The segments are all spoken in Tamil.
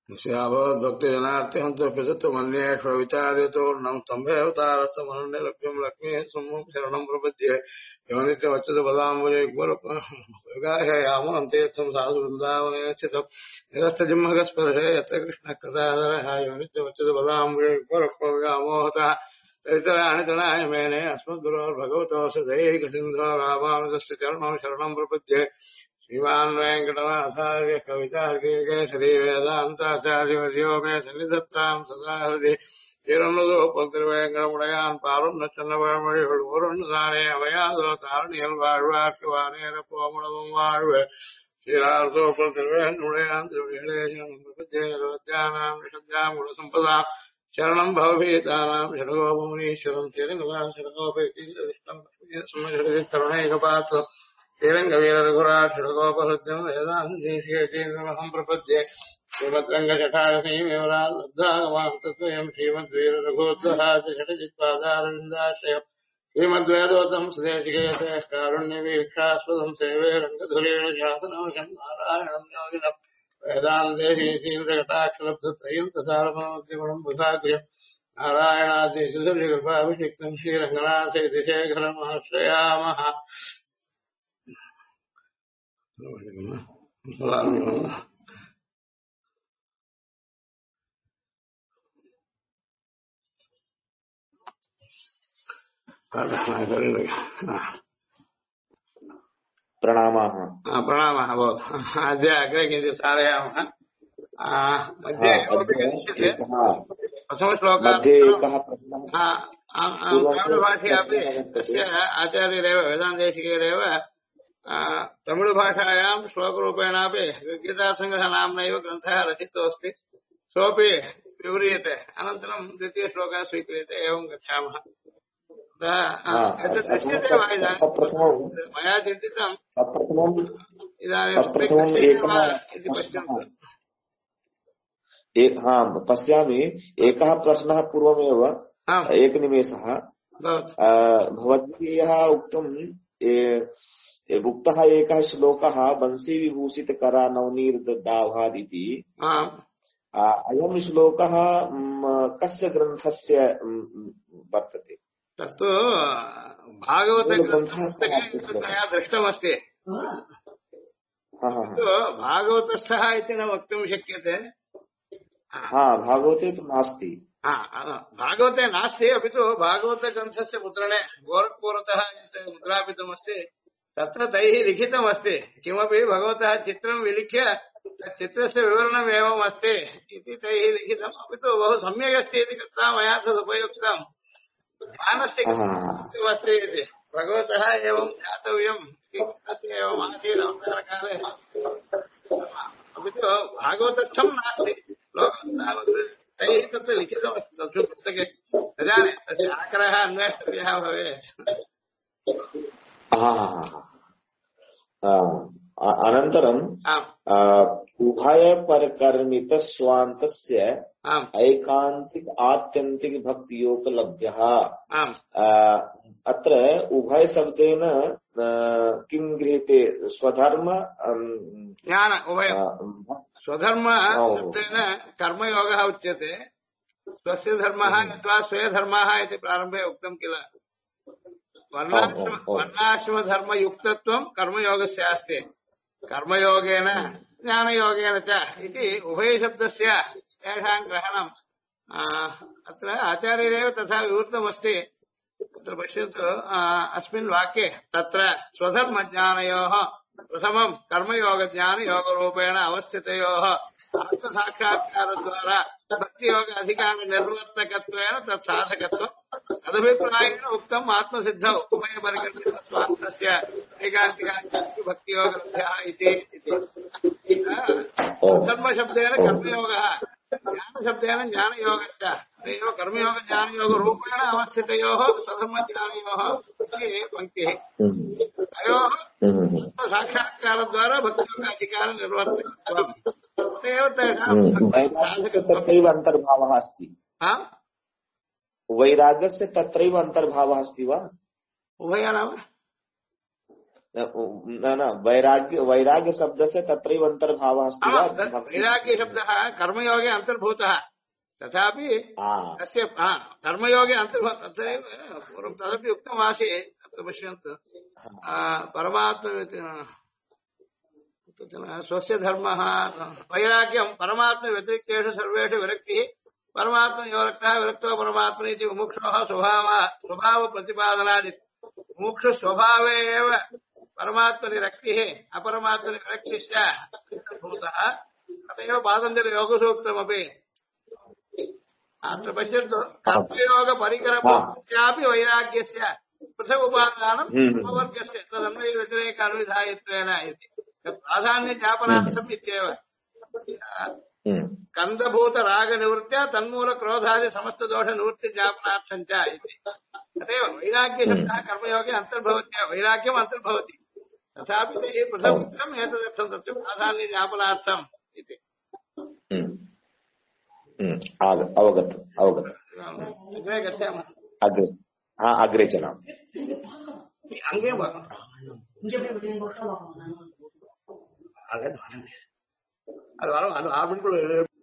भक्तिजनार्थ्यहन्तर्पितत्वमन्येष्व विचार्यतोर्णम् स्तम्भेऽवतारस्तमनन्यलक्ष्यम् लक्ष्मीः सम्मुख शरणम् प्रपद्ये योनित्यवच्युतपदाम्बुजैर्गुरुगाह्यामोऽन्तीर्थम् साधु वृन्दावने स्थितम् निरस्तजिह्मगस्पर्शे यत्र कृष्णकृताधरः योनित्यवच्युतपदाम्बुजैर्गुरुगामोहतः तैतराणि तनाय मेने अस्मद्गुरोर्भगवतोऽस्य दैहिकसिन्धो रामानुजस्य चरणौ शरणम् प्रपद्ये श्रीमान् वेङ्कटनाथार्य कवितार्किकेसरी वेदान्ताचार्यवर्यो मे सन्निधत्ताम् सदा हृदि திருநுதோப்பத்திருவேங்கடமுடையான் பாலும் நச்சன்னவழிகள் ஒருதானே அமையாதோ தாரணியல் வாழ்வாக்குவானேர போமளவும் வாழ்வு ஸ்ரீரார்த்தோப்பல் திருவேங்கடமுடையான் திருவிழேசம் நிஷத்யாம் குணசம்பதாம் சரணம் பவபீதானாம் ஷடகோபமுனீஸ்வரம் கருணைகபாத்திரம் श्रीरङ्गवीरघुराट् षडगोपहृद्यम् वेदान्तदेशीयम् प्रपद्ये श्रीमद्रङ्गजटारसीमेवराल्लब्धागमाम् तत्त्वयम् श्रीमद्वीररघोद्वहाच षटजित्पादारविन्दाश्रयम् श्रीमद्वेदोतम् सुदेशिकेते कारुण्यवीक्षास्पदम् सेवे रङ्गधुरेण शासनवशम् नारायणम् योगिनम् वेदान्तेशीन्द्रकटाक्षलब्धत्रयम् तथारमोक्तिगुणम् बुधाग्र्यम् नारायणादिकृपाभिषिक्तम् श्रीरङ्गनाथेति शेखरमाश्रयामः प्रणामाः प्रणामः भवतु अद्य अग्रे किञ्चित् सारयामः मध्ये प्रथमश्लोकात् तमिळुभाषयापि तस्य आचार्यरेव वेदान्तदेशिकैरेव तमिळुभाषायां श्लोकरूपेणापि गीतासङ्ग्रहनाम्नैव ग्रन्थः रचितोऽस्ति सोऽपि विव्रियते अनन्तरं द्वितीयश्लोकः स्वीक्रियते एवं गच्छामः एतत् दृश्यते वा इदानीं मया चिन्तितम् इदानीं इति पश्यन्तु पश्यामि एकः प्रश्नः पूर्वमेव एकनिमेषः भवद्भिः उक्तम् उक्तः एकः श्लोकः वंशी विभूषित करा नवनीर्दाभादिति अयं श्लोकः कस्य ग्रन्थस्य वर्तते? तत्तु भागवतग्रन्थः दृष्टमस्ति भागवतस्थः इति न वक्तुं शक्यते भागवते तु नास्ति भागवते नास्ति अपि तु भागवतग्रन्थस्य मुद्रणे गोरखपुरतः मुद्रापितमस्ति तत्र तैः लिखितमस्ति किमपि भगवतः चित्रं विलिख्य चित्रस्य विवरणम् एवम् अस्ति इति तैः लिखितम् अपि तु बहु सम्यक् अस्ति इति कृत्वा मया तदुपयुक्तम् ज्ञानस्य अस्ति इति भगवतः एवं ज्ञातव्यम् तस्य एवम् आसीत् अवसरकाले अपि तु भागवतस्थं नास्ति तावत् तैः तत्र लिखितमस्ति संस्कृतपुस्तके न जाने तस्य आकरः अन्वेष्टव्यः भवेत् अनन्तरम् उभयपरकर्मितस्वान्तस्य ऐकान्तिक आत्यन्तिक भक्तियोगलभ्यः अत्र उभयशब्देन किं गृह्यते? स्वधर्म ज्ञान उभय स्वधर्म शब्देन कर्मयोगः उच्यते स्वस्य धर्मः अथवा स्वयधर्मः इति प्रारम्भे उक्तं किल वर्णाश्रमधर्मयुक्तत्वं कर्मयोगस्य अस्ति कर्मयोगेन ज्ञानयोगेन च इति उभयशब्दस्य तेषां ग्रहणम् अत्र आचार्यरेव तथा विवृतमस्ति तत्र पश्यन्तु अस्मिन् वाक्ये तत्र स्वधर्मज्ञानयोः प्रथमं कर्मयोगज्ञानयोगरूपेण अवस्थितयोः आत्मसाक्षात्कारद्वारा भक्तियोग अधिकारनिर्वर्तकत्वेन तत्साधकत्वं तदभिप्रायेण उक्तम् आत्मसिद्धौ उभयपरिकल्पितस्वार्थस्य एकान्तिकान्तिभक्तियोगलभ्यः इति धर्मशब्देन कर्मयोगः ज्ञानशब्देन ज्ञानयोगश्च तयोः कर्मयोगज्ञानयोगरूपेण अवस्थितयोः स्वधर्मज्ञानयोः इति पङ्क्तिः तयोः साक्षात्कारद्वारा भक्तियोग अधिकारनिर्वर्तकत्वम् तदेव तेषां तत्रैव अन्तर्भावः अस्ति वैराग्यस्य तत्रैव अन्तर्भावः अस्ति वा? उभय नाम न न वैराग्य शब्द से तत्रैव अंतर्भावः अस्ति वा? वैराग्य शब्दः कर्मयोगे अन्तर्भूतः तथापि तस्य कर्मयोगे अन्तर्भूतः तथैव पूर्वं तदपि उक्तमासीत् तत्र पश्यन्तु परमात्म स्वस्य धर्मः वैराग्यं परमात्मव्यतिरिक्तेषु सर्वेषु विरक्तिः परमात्मयो रक्तः विरक्तो परमात्मनि इति मुमुक्षोः स्वभावप्रतिपादनादि मुमुक्षुस्वभावे एव परमात्मनिरक्तिः अपरमात्मनिरक्तिश्च अन्तर्भूतः तथैव पातञ्जलयोगसूक्तमपि अत्र पश्यन्तु कर्मयोगपरिकरभूत्यापि वैराग्यस्य पृथक् उपादानं उपवर्गस्य तदन्वयव्यतिरेकानुविधायित्वेन इति प्राधान्यज्ञापनार्थम् इत्येव कन्दभूतरागनिवृत्त्या तन्मूलक्रोधादि समस्तदोषनिवृत्तिज्ञापनार्थञ्च इति तदेव वैराग्यशब्दः कर्मयोगे अन्तर्भवत्येव वैराग्यम् अन्तर्भवति तथापि तैः पृथक् उक्तम् एतदर्थं तत्र प्राधान्यज्ञापनार्थम् इति अवगत अग्रे गच्छामः अग्रे अग्रे चलामः अंगे அது வரும் அது ஆப்பிள்குள்ள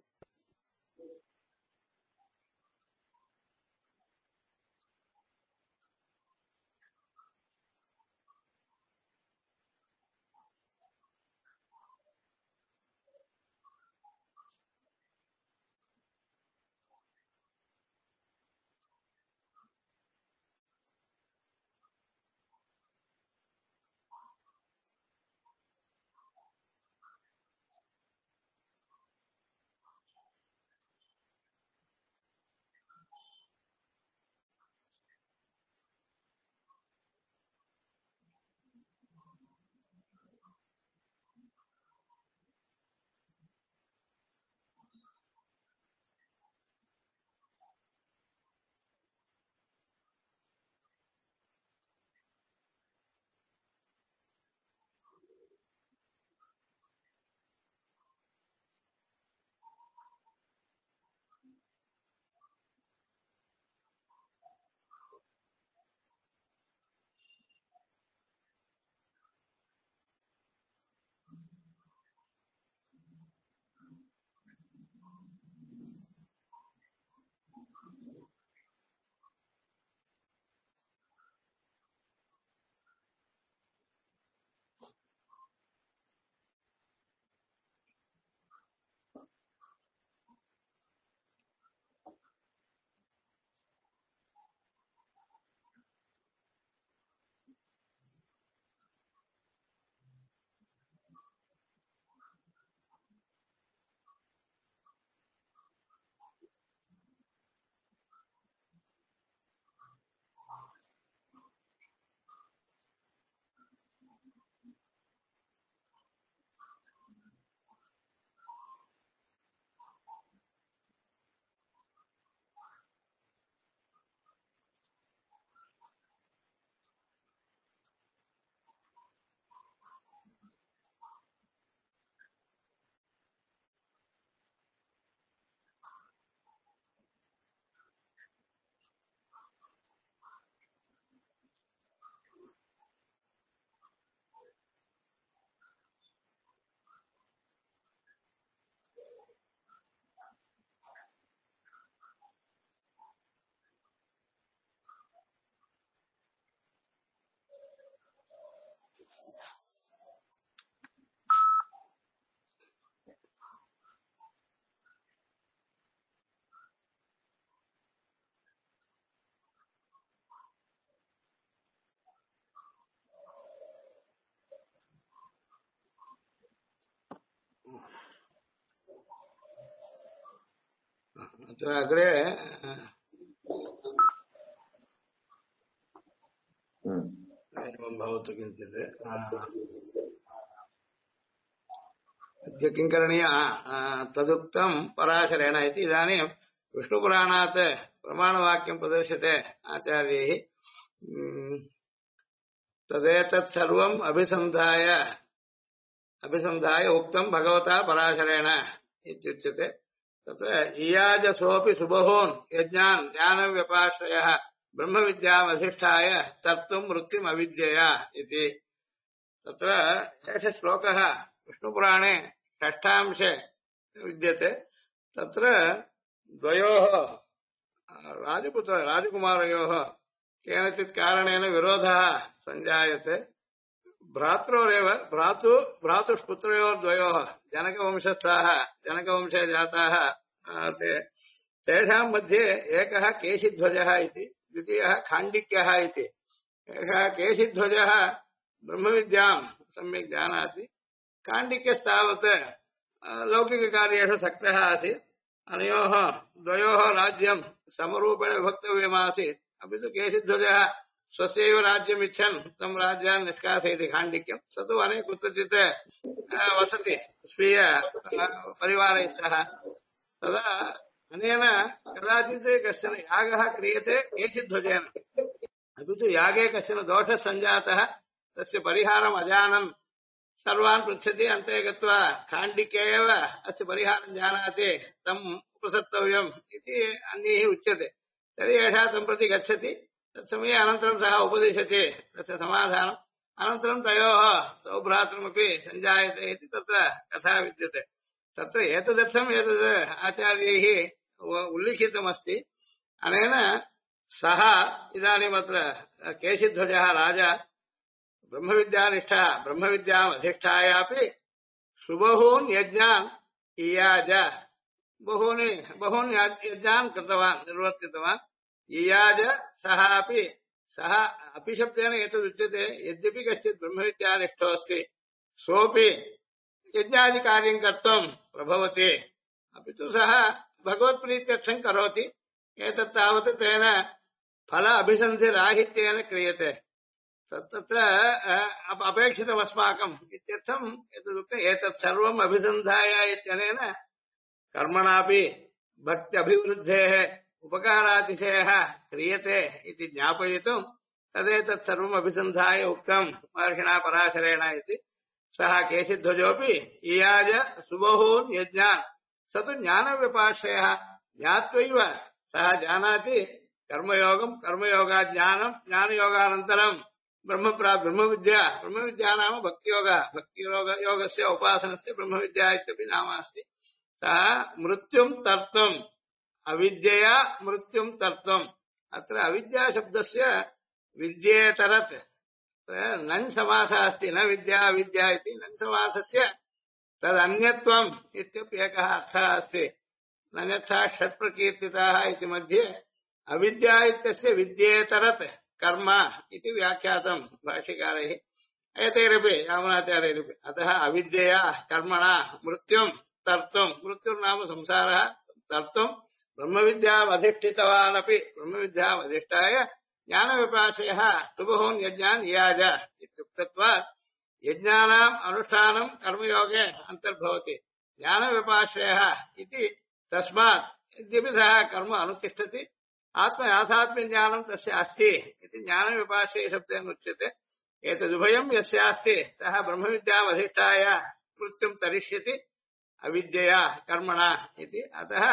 अग्रे एवं भवतु किञ्चित् अद्य किं करणीय तदुक्तं पराशरेण इति इदानीं विष्णुपुराणात् प्रमाणवाक्यं प्रदर्श्यते आचार्यैः तदेतत् सर्वम् अभिसन्धाय उक्तं भगवता पराशरेण इत्युच्यते तत्र इयाजसोऽपि सुबहून् यज्ञान् ज्ञानव्यपाश्रयः ब्रह्मविद्यामधिष्ठाय तर्तुं वृत्तिम् अविद्यया इति तत्र एषः श्लोकः विष्णुपुराणे षष्ठांशे विद्यते। तत्र द्वयोः राजकुमारयोः केनचित् कारणेन विरोधः सञ्जायते। भ्रात्रोरेव भ्रातुष्पुत्रयोर्द्वयोः जनकवंशस्थाः जनकवंशे जाताः तेषां मध्ये एकः केशिध्वजः इति, द्वितीयः खाण्डिक्यः इति। एकः केशिध्वजः ब्रह्मविद्यां सम्यक् जानाति, खाण्डिक्यस्तावत् लौकिककार्येषु सक्तः आसीत्। अनयोः द्वयोः राज्यं समरूपेण विभक्तव्यमासीत्, अपि तु केशिध्वजः स्वस्यैव राज्यम् इच्छन् तं राज्यान् निष्कासयति खाण्डिक्यं। स तु वने कुत्रचित् वसति स्वीय परिवारैः सह। तदा अनेन कदाचित् कश्चन यागः क्रियते केशिध्वजेन, अपि तु यागे कश्चन दोषः सञ्जातः, तस्य परिहारम् अजानन् सर्वान् पृच्छति। अन्ते गत्वा खाण्डिक्य एव अस्य परिहारं जानाति, तम् उपसर्तव्यम् इति अन्यैः उच्यते। तर्हि एषः तं प्रति गच्छति। तत्समये अनन्तरं सः उपदिशति तस्य समाधानम्। अनन्तरं तयोः सौभ्रातृमपि सञ्जायते इति तत्र कथा विद्यते। तत्र एतदर्थम् एतद् आचार्यैः उल्लिखितमस्ति। अनेन सः इदानीम् अत्र केशिध्वजः राजा ब्रह्मविद्यानिष्ठः, ब्रह्मविद्याम् अधिष्ठायापि सुबहून् यज्ञान् इयाज, बहून् यज्ञान् कृतवान्, निर्वर्तितवान्। इयाज सः अपि, सः अपि शब्देन एतदुच्यते, यद्यपि कश्चित् ब्रह्मविद्यानिष्ठोऽस्ति सोऽपि यज्ञादिकार्यं कर्तुं प्रभवति, अपि तु सः भगवत्प्रीत्यर्थं करोति। एतत् तावत् तेन फल अभिसन्धिराहित्येन क्रियते। तत्र अपेक्षितमस्माकम् इत्यर्थम् एतदुक्तम्। एतत् सर्वम् अभिसन्धाय इत्यनेन कर्मणापि भक्त्यभिवृद्धेः उपकारातिशयः क्रियते इति ज्ञापयितुं तदेतत् सर्वम् अभिसन्धाय उक्तम् महर्षिणा पराशरेण इति। सः केशिध्वजोऽपि इयाज सुबहून् यज्ञान्, स तु ज्ञानव्यपाश्रयः, ज्ञात्वैव सः जानाति कर्मयोगम्, कर्मयोगाज्ञानम्, ज्ञानयोगानन्तरम् ब्रह्मविद्या नाम भक्तियोगः, भक्तियोगस्य उपासनस्य ब्रह्मविद्या इत्यपि नाम अस्ति। सः मृत्युं तर्तुम्, अविद्यया मृत्युं तर्तुम्। अत्र अविद्या शब्दस्य विद्येतरत् नञ् समासः अस्ति, न विद्या विद्या इति। नञ् समासस्य तदन्यत्वम् इत्यप्येकः अर्थः अस्ति। नन्यथा षट्प्रकीर्तिताः इति मध्ये अविद्या इत्यस्य विद्येतरत् कर्म इति व्याख्यातं भाष्यकारैः, एतैरपि यामुनाचार्यैरपि। अतः अविद्यया कर्मणा मृत्युं तर्तुं, मृत्युर्नाम संसारः, तर्तुं ब्रह्मविद्यामधिष्ठितवानपि, ब्रह्मविद्यामधिष्ठाय ज्ञानविपाशयः सुबहून् यज्ञान् इयाज इत्युक्तत्वात् यज्ञानाम् अनुष्ठानं कर्मयोगे अन्तर्भवति। ज्ञानविपाशयः इति तस्मात् यद्यपि सः कर्म अनुतिष्ठति, आत्मयाथात्म्यज्ञानं तस्य अस्ति इति ज्ञानविपाशय शब्देन उच्यते। एतदुभयं यस्यास्ति सः ब्रह्मविद्यामधिष्ठाय मृत्युं तरिष्यति अविद्यया कर्मणा इति। अतः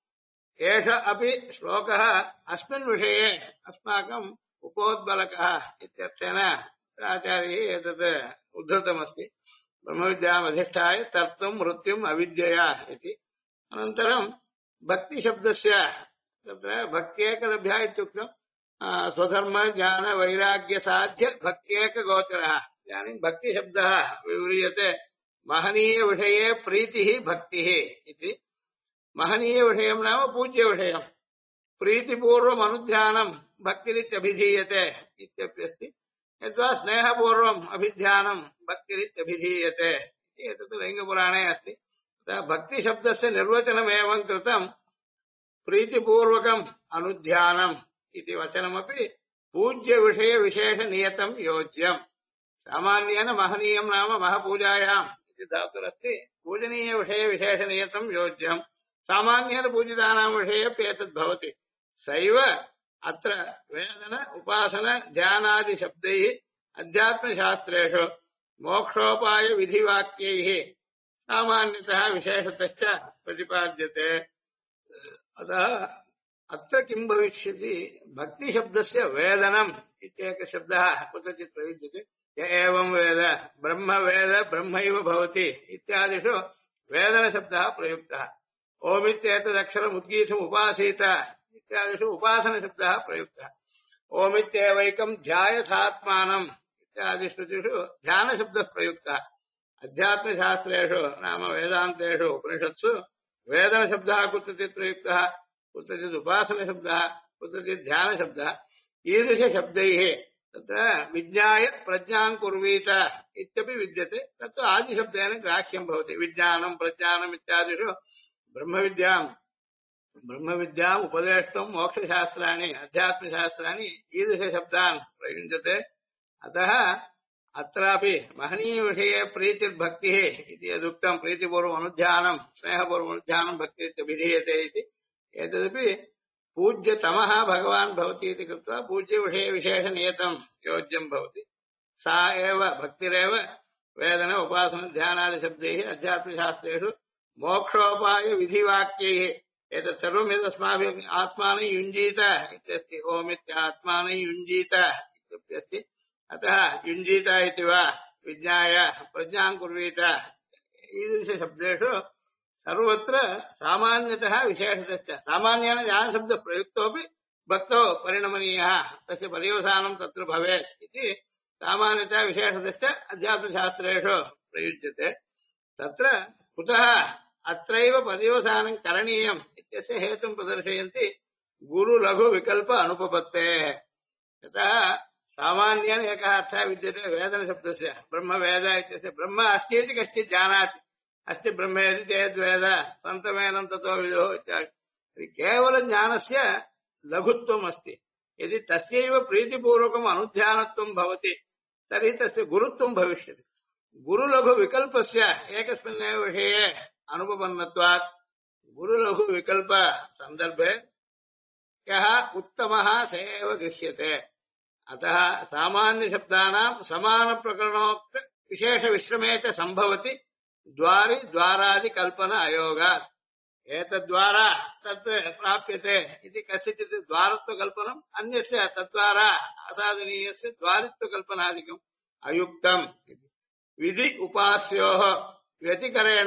एष अपि श्लोकः अस्मिन् विषये अस्माकम् उपोद्बलकः इत्यर्थेन आचार्यैः एतत् उद्धृतमस्ति। ब्रह्मविद्यामधिष्ठाय तर्तुं मृत्युम् अविद्यया इति। अनन्तरं भक्तिशब्दस्य तत्र भक्त्येकलभ्या इत्युक्तं स्वधर्म ज्ञान वैराग्य साध्य भक्त्येकगोचरः। इदानीं भक्तिशब्दः विव्रियते महनीय विषये प्रीतिः भक्तिः इति। महनीय विषयं नाम पूज्य विषयं, प्रीतिपूर्वम् अनुध्यानं भक्तिरित्यभिधीयते इत्यप्यस्ति। यद्वा स्नेहपूर्वम् अभिध्यानं भक्तिरित्यभिधीयते, एतत् लिङ्गपुराणे अस्ति। भक्तिशब्दस्य निर्वचनमेवं कृतं प्रीतिपूर्वकम् अनुध्यानम् इति वचनमपि पूज्यविषयविशेषनियतं योज्यम्। सामान्येन महनीयं नाम महपूजायाम् इति धातुरस्ति, पूजनीयविषयविशेषनियतं योज्यम्। सामान्येन पूजितानां विषये एतद् भवति। सैव अत्र वेदन उपासन ध्यानादिशब्दैः अध्यात्मशास्त्रेषु मोक्षोपायविधिवाक्यैः सामान्यतः विशेषतश्च प्रतिपाद्यते। अतः अत्र किं भविष्यति, भक्तिशब्दस्य वेदनम् इत्येकः शब्दः कुत्रचित् प्रयुज्यते। य एवं वेद ब्रह्म वेद ब्रह्मैव भवति इत्यादिषु वेदनशब्दः प्रयुक्तः। ओमित्येतदक्षरम् उद्गीतम् उपासीत इत्यादिषु उपासनशब्दः प्रयुक्तः। ओमित्येवैकम् ध्यायथात्मानम् इत्यादि श्रुतिषु ध्यानशब्दः प्रयुक्तः। अध्यात्मशास्त्रेषु नाम वेदान्तेषु उपनिषत्सु वेदनशब्दः कुत्रचित् प्रयुक्तः, कुत्रचित् उपासनशब्दः, कुत्रचित् ध्यानशब्दः। ईदृशशब्दैः तत्र विज्ञाय प्रज्ञां कुर्वीत इत्यपि विद्यते। तत्तु आदिशब्देन ग्राह्यं भवति। विज्ञानं प्रज्ञानम् इत्यादिषु ब्रह्मविद्याम् उपदेष्टुं मोक्षशास्त्राणि अध्यात्मशास्त्राणि ईदृशशब्दान् प्रयुञ्जते। अतः अत्रापि महनीयविषये प्रीतिर्भक्तिः इति यदुक्तं प्रीतिपूर्वम् अनुध्यानं स्नेहपूर्वम् अनुध्यानं भक्तिरित्यभिधीयते इति एतदपि पूज्यतमः भगवान् भवति इति कृत्वा पूज्यविषयविशेषनियतं योज्यं भवति। सा एव भक्तिरेव वेदन उपासना ध्यानादिशब्दैः अध्यात्मशास्त्रेषु मोक्षोपायविधिवाक्यैः एतत् सर्वम् यदस्माभिः आत्मानं युञ्जीत इत्यस्ति। ओमित्यात्मानं युञ्जीत इत्यस्ति। अतः युञ्जीत इति वा विज्ञाय प्रज्ञां कुर्वीत ईदृशशब्देषु सर्वत्र सामान्यतः विशेषतश्च सामान्येन ज्ञानशब्दः प्रयुक्तोऽपि भक्तौ परिणमनीयः तस्य पर्यवसानं तत्र भवेत् इति सामान्यतः विशेषतश्च अध्यात्मशास्त्रेषु प्रयुज्यते। तत्र कुतः अत्रैव पर्यवसानं करणीयम् इत्यस्य हेतुं प्रदर्शयन्ति गुरुलघुविकल्प अनुपपत्तेः। यतः सामान्येन एकः अर्थः विद्यते वेदनशब्दस्य ब्रह्मवेद इत्यस्य ब्रह्म अस्ति इति कश्चित् जानाति अस्ति ब्रह्मेति चेद्वेद सन्तमेनं ततो विदुः इत्यादि केवलज्ञानस्य लघुत्वम् अस्ति। यदि तस्यैव प्रीतिपूर्वकम् अनुध्यानत्वं भवति तर्हि तस्य गुरुत्वं भविष्यति। गुरुलघुविकल्पस्य एकस्मिन्नेव विषये अनुपपन्नत्वात् गुरुलघुविकल्पसन्दर्भे यः उत्तमः स एव गृह्यते। अतः सामान्यशब्दानां समानप्रकरणोक्त विशेषविश्रमे च सम्भवति द्वारि द्वारादिकल्पना अयोगात्। एतद्वारा तत् प्राप्यते इति कस्यचित् द्वारत्वकल्पनम् अन्यस्य तद्वारा असाधनीयस्य द्वारित्वकल्पनादिकम् अयुक्तम्। विधि उपास्योः व्यतिकरेण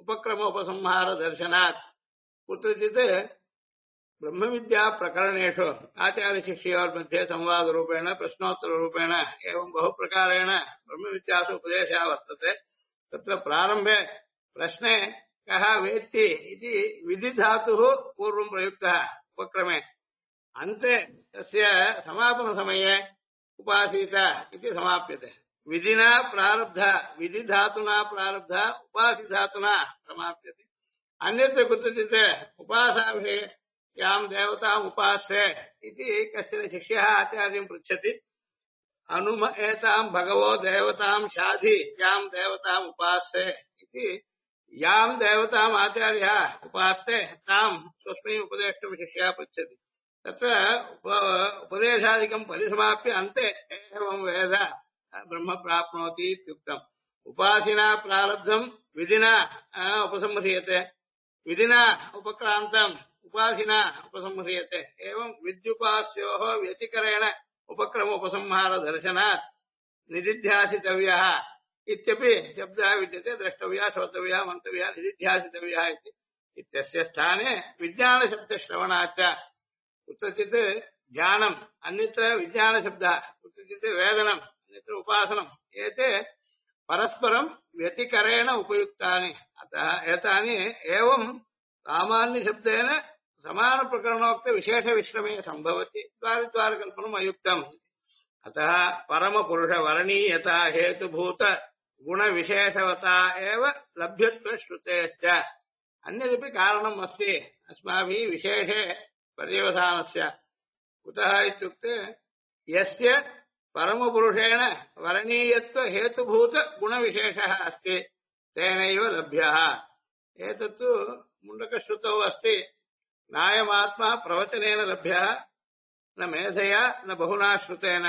उपक्रमोपसंहारदर्शनात् कुत्रचित् ब्रह्मविद्या प्रकरणेषु आचार्यशिष्योर्मध्ये संवादरूपेण प्रश्नोत्तररूपेण एवं बहुप्रकारेण ब्रह्मविद्यासु उपदेशः वर्तते। तत्र प्रारम्भे प्रश्ने कः वेत्ति इति विधिधातुः पूर्वं प्रयुक्तः उपक्रमे, अन्ते तस्य समापनसमये उपासीत इति समाप्यते। विधिना प्रारब्ध विधिधातुना प्रारब्ध उपासिधातुना समाप्यते। अन्यत्र कुत्रचित् उपासाविषये यां देवताम् उपास्ये इति कश्चन शिष्यः आचार्यं पृच्छति। अनुम एतां भगवो देवतां शाधि यां देवताम् उपास्ये इति यां देवताम् आचार्यः उपास्ते तां स्वस्मै उपदेष्टुं शिष्यः पृच्छति। तत्र उपदेशादिकं परिसमाप्य अन्ते एवं वेद ब्रह्म प्राप्नोति इत्युक्तम्। उपासिना प्रारब्धं विधिना उपसंह्रियते, विधिना उपक्रान्तम् उपासिना उपसंह्रियते। एवं विद्युपास्योः व्यतिकरेण उपक्रम उपसंहार दर्शनात् निदिध्यासितव्यः इत्यपि शब्दः विद्यते। द्रष्टव्यः श्रोतव्यः मन्तव्यः निदिध्यासितव्यः इत्यस्य स्थाने विज्ञानशब्दश्रवणाच्च कुत्रचित् ज्ञानम् अन्यत्र विज्ञानशब्दः कुत्रचित् वेदनम् अन्यत्र उपासनम् एते परस्परं व्यतिकरेण उपयुक्तानि। अतः एतानि एवं सामान्यशब्देन समानप्रकरणोक्त विशेषविश्रमे सम्भवति द्वारद्वारकल्पनम् अयुक्तम्। अतः परमपुरुषवर्णीयता हेतुभूत गुणविशेषवता एव लभ्यत्वश्रुतेश्च। अन्यदपि कारणम् अस्ति अस्माभिः विशेषे पर्यवसानस्य। कुतः इत्युक्ते यस्य परमपुरुषेण वर्णीयत्व हेतुभूत गुणविशेषः अस्ति तेनैव लभ्यः। एतत्तु मुण्डकश्रुतौ अस्ति। नायमात्मा प्रवचनेन लभ्यः न मेधया न बहुना श्रुतेन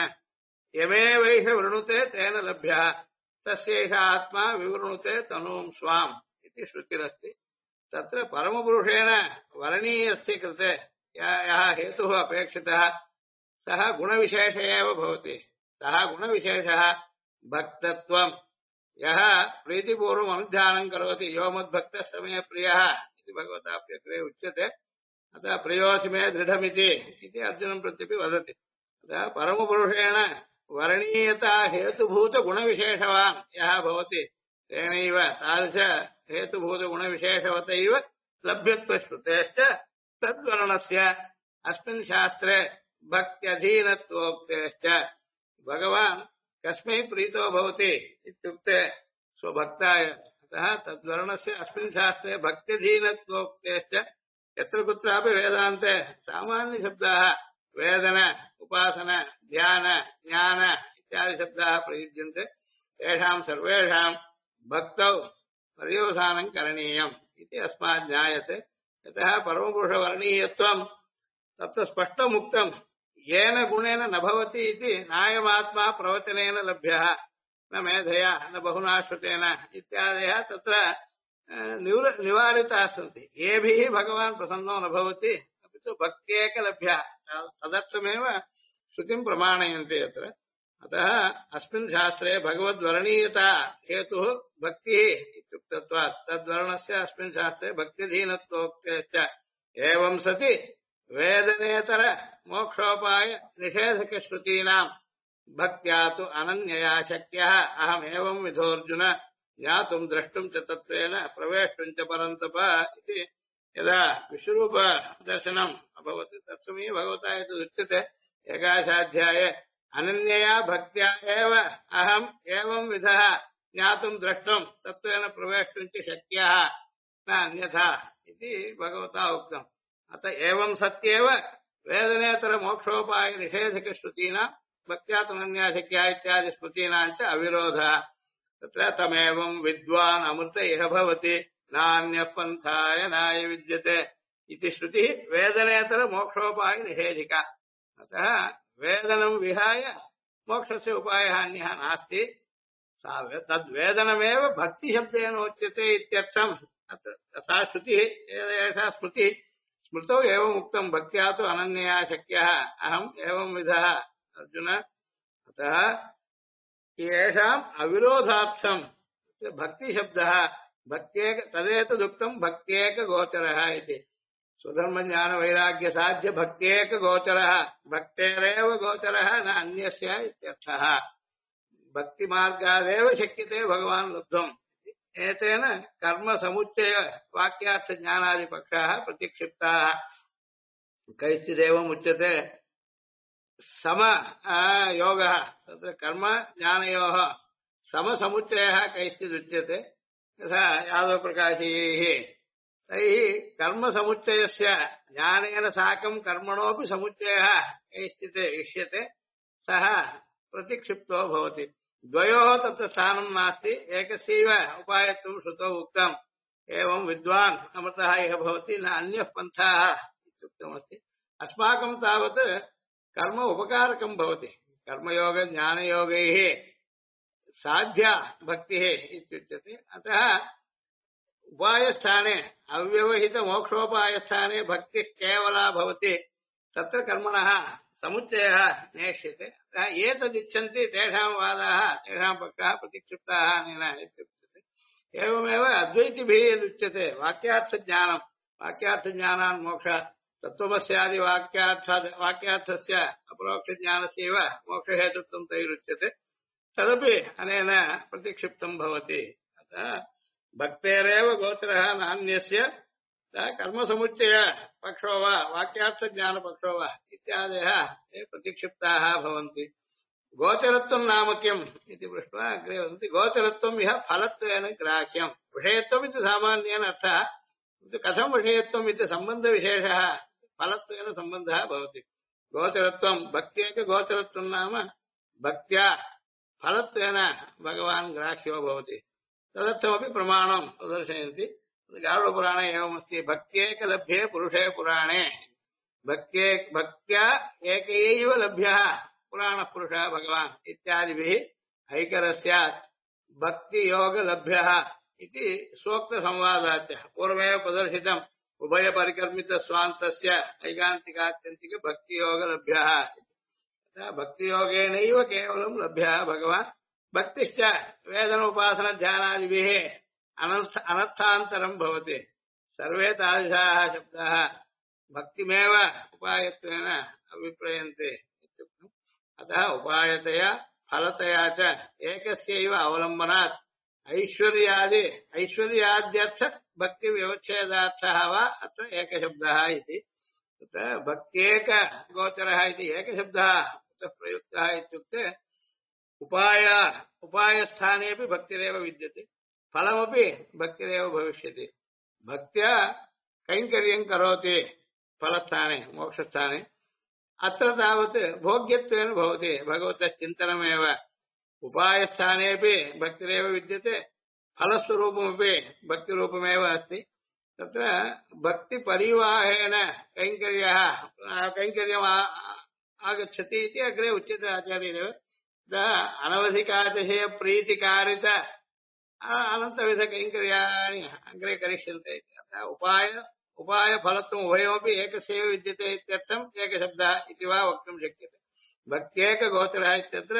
यमेवैष वृणुते तेन लभ्यः तस्यैष आत्मा विवृणुते तनूं स्वाम् इति श्रुतिरस्ति। तत्र परमपुरुषेण वर्णीयस्य कृते यः हेतुः अपेक्षितः सः गुणविशेष एव भवति। सः गुणविशेषः भक्तत्वम् यः प्रीतिपूर्वम् अनुध्यानम् करोति यो मद्भक्तः स मे प्रियः इति भगवता प्रियकृते उच्यते। अतः प्रियोऽसि मे दृढमिति इति अर्जुनम् प्रत्यपि वदति। अतः परमपुरुषेण वर्णीयता हेतुभूतगुणविशेषवान् यः भवति तेनैव तादृश हेतुभूतगुणविशेषवतैव लभ्यत्वश्रुतेश्च तद्वर्णस्य अस्मिन् शास्त्रे भक्त्यधीनत्वोक्तेश्च भगवान् कस्मै प्रीतो भवति इत्युक्ते स्वभक्ताय। अतः तद्वर्णस्य अस्मिन् शास्त्रे भक्त्यधीनत्वोक्तेश्च यत्र कुत्रापि वेदान्ते सामान्यशब्दाः वेदन उपासन ध्यान ज्ञान इत्यादि शब्दाः प्रयुज्यन्ते तेषां सर्वेषां भक्तौ पर्यवसानं करणीयम् इति अस्मात् ज्ञायते। यतः परमपुरुषवर्णीयत्वं तत्र स्पष्टमुक्तम् येन गुणेन न भवति इति नायमात्मा प्रवचनेन लभ्यः न मेधया न बहुना श्रुतेन इत्यादयः तत्र निवारिताः सन्ति। येभिः भगवान् प्रसन्नो न भवति अपि तु भक्त्येकलभ्यः तदर्थमेव श्रुतिं प्रमाणयन्ति यत्र। अतः अस्मिन् शास्त्रे भगवद्वर्णीयता हेतुः भक्तिः इत्युक्तत्वात् तद्वर्णस्य अस्मिन् शास्त्रे भक्तिधीनत्वोक्तेश्च एवं सति वेदनेतर मोक्षोपाय निषेधकश्रुतीनां भक्त्या तु अनन्यया शक्यः अहमेवं विधोऽर्जुन ज्ञातुं द्रष्टुं च तत्त्वेन प्रवेष्टुं च परन्तप इति यदा विश्वरूप दर्शनम् अभवत् तत्समये भगवता एतदुच्यते एकादशाध्याये अनन्यया भक्त्या एव अहम् एवं विधः ज्ञातुं द्रष्टुं तत्त्वेन प्रवेष्टुं च शक्यः न अन्यथा इति भगवता उक्तम्। अतः एवं सत्येव वेदनेतर मोक्षोपाय निषेधकश्रुतीनां भक्त्या तु अनन्या शक्यः इत्यादि स्मृतीनां च अविरोधः। तत्र तमेवं विद्वान् अमृत इह भवति नान्यः पन्थाय नाय विद्यते इति श्रुतिः वेदनेतर मोक्षोपाय निषेधिका। अतः वेदनं विहाय मोक्षस्य उपायः अन्यः नास्ति। तद्वेदनमेव भक्तिशब्देन उच्यते इत्यर्थम्। सा श्रुतिः एषा स्मृतिः स्मृतौ एवम् उक्तम् भक्त्या तु अनन्यया शक्यः अहम् एवं विधः अर्जुन। अतः येषाम् अविरोधार्थम् भक्तिशब्दः भक्त्येक तदेतदुक्तम् भक्त्येकगोचरः इति। स्वधर्मज्ञानवैराग्यसाध्य भक्त्येकगोचरः भक्तेरेव गोचरः न अन्यस्य इत्यर्थः। भक्तिमार्गादेव शक्यते भगवान् लब्धुम्। एतेन कर्मसमुच्चय वाक्यार्थज्ञानादिपक्षाः प्रतिक्षिप्ताः। कैश्चिदेवमुच्यते सम योगः तत्र कर्म ज्ञानयोः समसमुच्चयः कैश्चिदुच्यते यथा यादवप्रकाशैः तैः कर्मसमुच्चयस्य ज्ञानेन साकं कर्मणोऽपि समुच्चयः कैश्चित् इष्यते सः प्रतिक्षिप्तो भवति। द्वयोः तत्र स्थानं नास्ति एकस्यैव उपायत्वं श्रुतौ उक्तम्। एवं विद्वान् अमृतः इह भवति न अन्यः पन्थाः इत्युक्तमस्ति। अस्माकं तावत् कर्म उपकारकं भवति। कर्मयोग ज्ञानयोगैः साध्या भक्तिः इत्युच्यते। अतः उपायस्थाने अव्यवहितमोक्षोपायस्थाने भक्तिः केवला भवति तत्र कर्मणः समुच्चयः नेष्यते। अतः ये तदिच्छन्ति तेषां वादाः तेषां पक्षाः प्रतिक्षिप्ताः अनेन इत्युच्यते। एवमेव अद्वैतिभिः यदुच्यते वाक्यार्थज्ञानं वाक्यार्थज्ञानान् मोक्षात् तत्त्वमस्यादि वाक्यार्थस्य अपरोक्षज्ञानस्यैव मोक्षहेतुत्वं तैरुच्यते तदपि अनेन प्रतिक्षिप्तं भवति। अतः भक्तेरेव गोचरः नान्यस्य कर्मसमुच्चय पक्षो वा वाक्यार्थज्ञानपक्षो वा इत्यादयः ते प्रतिक्षिप्ताः भवन्ति। गोचरत्वं नाम किम् इति पृष्ट्वा अग्रे वदन्ति गोचरत्वम् इह फलत्वेन ग्राह्यम्। विषयत्वमिति सामान्येन अर्थः कथं विषयत्वम् इति सम्बन्धविशेषः फलत्वेन सम्बन्धः भवति। गोचरत्वं भक्त्येकगोचरत्वं नाम भक्त्या फलत्वेन भगवान् ग्राह्यो भवति। तदर्थमपि प्रमाणं प्रदर्शयन्ति। गारुडपुराणे एवमस्ति भक्त्येकलभ्ये पुरुषे पुराणे भक्त्या एकैव लभ्यः पुराणपुरुषः भगवान् इत्यादिभिः ऐकरस्यात् भक्तियोगलभ्यः इति सूक्तसंवादाच्च पूर्वमेव प्रदर्शितम् उभयपरिकर्मितस्वान्तस्य ऐकान्तिकात्यन्तिकभक्तियोगलभ्यः। भक्तियोगेनैव केवलं लभ्यः भगवान् भक्तिश्च वेदनोपासन ध्यानादिभिः अनर्थान्तरं भवति सर्वे तादृशाः शब्दाः भक्तिमेव उपायत्वेन अभिप्रयन्ते इत्युक्तम् अतः उपायतया फलतया च एकस्यैव अवलम्बनात् ऐश्वर्याद्यर्थ भक्ति व्यवच्छेदार्थः वा अत्र एकशब्दः इति तत्र भक्त्येक गोचरः इति एकशब्दः कुतः प्रयुक्तः इत्युक्ते उपायस्थानेपि भक्तिरेव विद्यते फलमपि भक्तिरेव भविष्यति भक्त्या कैङ्कर्यं करोति फलस्थाने मोक्षस्थाने अत्र तावत् भोग्यत्वेन भवति भगवतश्चिन्तनमेव उपायस्थानेपि भक्तिरेव विद्यते फलस्वरूपमपि भक्तिरूपमेव अस्ति तत्र भक्तिपरिवाहेन कैङ्कर्यम् आगच्छति इति अग्रे उच्यते आचार्येण अनवधिकातिशय प्रीतिकारित अनन्तविधकैङ्कर्याणि अग्रे करिष्यन्ते अतः उपायफलत्वम् उभयमपि एकस्यैव विद्यते इत्यर्थम् एकशब्दः इति वा वक्तुं शक्यते भक्त्येकगोचरः इत्यत्र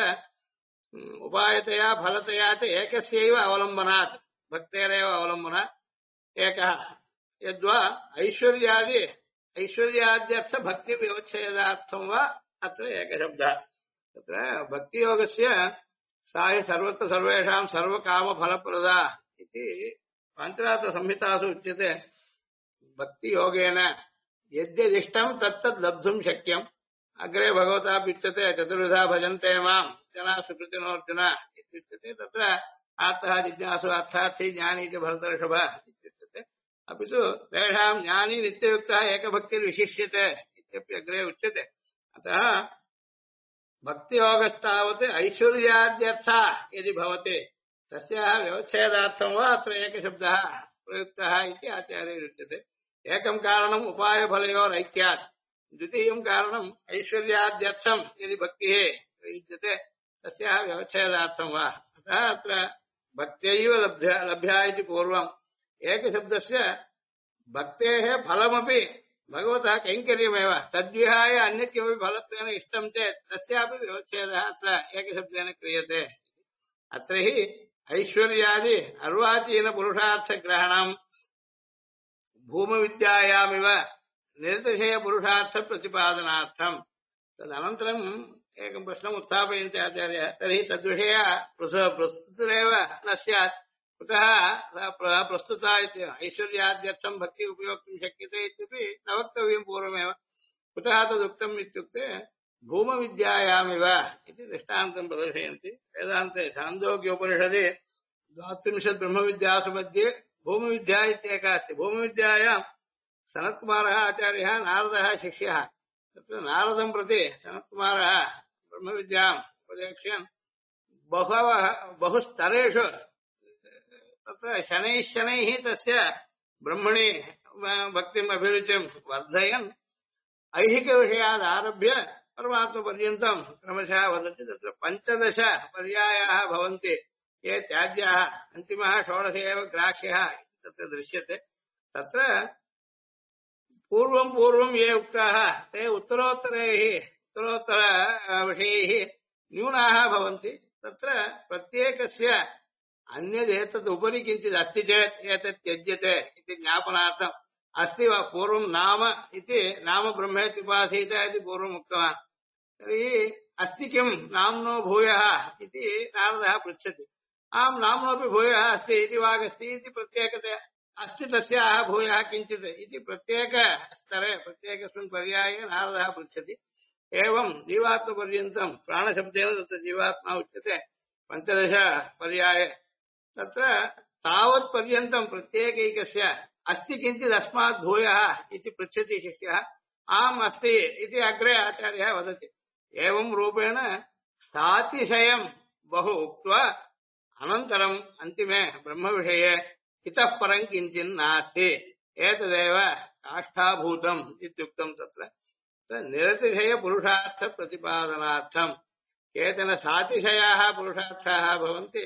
उपायतया फलतया च एकस्यैव अवलम्बनात् भक्तेरेव अवलम्बनात् एकः यद्वा ऐश्वर्याद्यर्थ भक्तिव्यवच्छेदार्थं वा अत्र एकशब्दः तत्र भक्तियोगस्य सा हि सर्वत्र सर्वेषां सर्वकामफलप्रदा इति पाञ्चरात्रसंहितासु उच्यते भक्तियोगेन यद्यदिष्टं तत्तद् लब्धुं शक्यम् अग्रे भगवताप्युच्यते चतुर्विधा भजन्ते मां जनाः सुकृतिनोऽर्जुन इत्युच्यते तत्र आर्तः जिज्ञासु अर्थार्थी ज्ञानी च भरतर्षभ इत्युच्यते अपि तु तेषां ज्ञानी नित्ययुक्तः एकभक्तिर्विशिष्यते इत्यपि अग्रे उच्यते अतः भक्तियोगस्तावत् ऐश्वर्याद्यर्थः यदि भवति तस्याः व्यवच्छेदार्थं वा अत्र एकशब्दः प्रयुक्तः इति आचार्यैरुच्यते एकं कारणम् उपायफलयोरैक्यात् द्वितीयं कारणम् ऐश्वर्याद्यर्थं यदि भक्तिः प्रयुज्यते तस्याः व्यवच्छेदार्थं वा अतः अत्र भक्त्यैव लभ्या इति पूर्वम् एकशब्दस्य भक्तेः फलमपि भगवतः कैङ्कर्यमेव तद्विहाय अन्यत् किमपि फलत्वेन इष्टं चेत् तस्यापि व्यवच्छेदः अत्र एकशब्देन क्रियते अत्र हि ऐश्वर्यादि अर्वाचीनपुरुषार्थग्रहणम् भूमविद्यायामिव निरतिशयपुरुषार्थप्रतिपादनार्थम् तदनन्तरम् एकं प्रश्नम् उत्थापयन्ति आचार्यः तर्हि तद्विषय प्रस्तुतिरेव न स्यात् कुतः प्रस्तुता इति ऐश्वर्याद्यर्थं भक्ति उपयोक्तुं शक्यते इत्यपि न वक्तव्यं पूर्वमेव कुतः तदुक्तम् इत्युक्ते भूमविद्यायामिव इति दृष्टान्तं प्रदर्शयन्ति वेदान्ते छान्दोग्योपनिषदि 32 ब्रह्मविद्यासु मध्ये भूमविद्या इत्येका अस्ति भूमविद्यायां सनत्कुमारः आचार्यः नारदः शिष्यः तत्र नारदं प्रति सनत्कुमारः ब्रह्मविद्याम् उपदेक्ष्यन् बहुस्तरेषु तत्र शनैः तस्य ब्रह्मणि भक्तिम् अभिरुचिं वर्धयन् ऐहिकविषयादारभ्य परमात्मपर्यन्तं क्रमशः वदति तत्र 15 पर्यायाः भवन्ति ये त्याज्याः अन्तिमः 16 एव ग्राह्यः तत्र दृश्यते तत्र पूर्वं ये उक्ताः ते उत्तरोत्तरविषयैः न्यूनाः भवन्ति तत्र प्रत्येकस्य अन्यदेतत् उपरि किञ्चित् अस्ति चेत् एतत् त्यज्यते इति ज्ञापनार्थम् अस्ति वा पूर्वं नाम इति नाम ब्रह्मेत्युपासीत इति पूर्वम् उक्तवान् तर्हि अस्ति किं नाम्नो भूयः इति नारदः पृच्छति आम् नाम्नोऽपि भूयः अस्ति इति वागस्ति इति प्रत्येकते अस्ति तस्याः भूयः किञ्चित् इति प्रत्येकस्तरे प्रत्येकस्मिन् पर्याये नारदः पृच्छति एवं जीवात्मपर्यन्तं प्राणशब्देन तत्र जीवात्मा उच्यते 15 पर्याये तत्र तावत्पर्यन्तं प्रत्येकैकस्य अस्ति किञ्चित् अस्मात् भूयः इति पृच्छति शिष्यः आम् अस्ति इति अग्रे आचार्यः वदति एवं रूपेण सातिशयं बहु उक्त्वा अनन्तरम् अन्तिमे ब्रह्मविषये इतः परं किञ्चिन् नास्ति एतदेव काष्ठाभूतम् इत्युक्तं तत्र निरतिशयपुरुषार्थप्रतिपादनार्थम् केचन सातिशयाः पुरुषार्थाः भवन्ति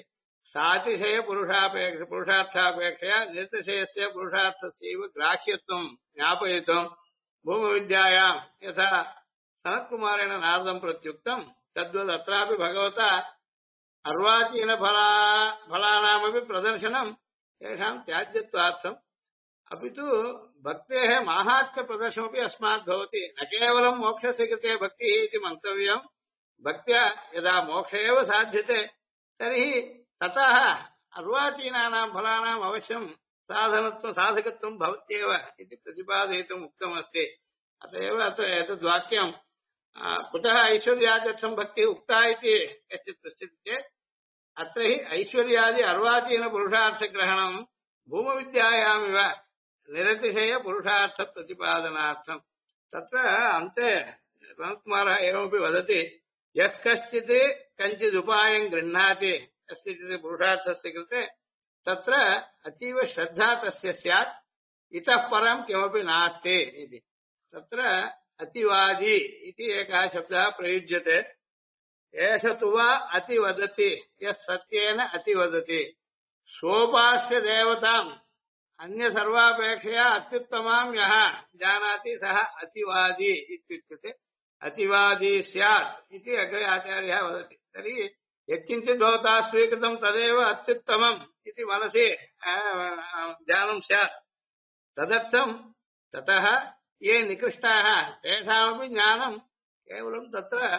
सातिशयपुरुषार्थापेक्षया निरतिशयस्य पुरुषार्थस्यैव ग्राह्यत्वं ज्ञापयितुं भूमविद्यायां यथा सनत्कुमारेण नारदं प्रत्युक्तं तद्वदत्रापि भगवता अर्वाचीन फलानामपि प्रदर्शनम तेषां त्याज्यत्वार्थम अपितु भक्तेः माहात्म्य प्रदर्शनमपि अस्मात् भवति न केवलं मोक्षस्य कृते भक्तिः इति मन्तव्यम् भक्त्या यदा मोक्ष एव साध्यते तर्हि ततः अर्वाचीनानां फलानाम् अवश्यं साधकत्वं भवत्येव इति प्रतिपादयितुम् उक्तमस्ति अत एव अत्र एतद्वाक्यं कुतः ऐश्वर्यादर्थं भक्तिः उक्ता इति कश्चित् पृच्छति चेत् अत्र हि ऐश्वर्यादि अर्वाचीन पुरुषार्थग्रहणं भूमविद्यायामिव निरतिशय पुरुषार्थ प्रतिपादनार्थं तत्र अन्ते रामकुमारः एवमपि वदति यः कश्चित् कञ्चिदुपायं गृह्णाति कस्यचित् पुरुषार्थस्य कृते तत्र अतीव श्रद्धा तस्य स्यात् इतः परं किमपि नास्ति इति तत्र अतिवादी इति एकः शब्दः प्रयुज्यते एष तु वा अतिवदति यः सत्येन अतिवदति सोपास्य देवताम् अन्य सर्वापेक्षया अत्युत्तमां यः जानाति सः अतिवादी इत्युच्यते अतिवादी स्यात् इति अग्रे आचार्यः वदति तर्हि यत्किञ्चित् भवता स्वीकृतं तदेव अत्युत्तमम् इति मनसि ध्यानं स्यात् तदर्थं ततः ये निकृष्टाः तेषामपि ज्ञानं केवलं तत्र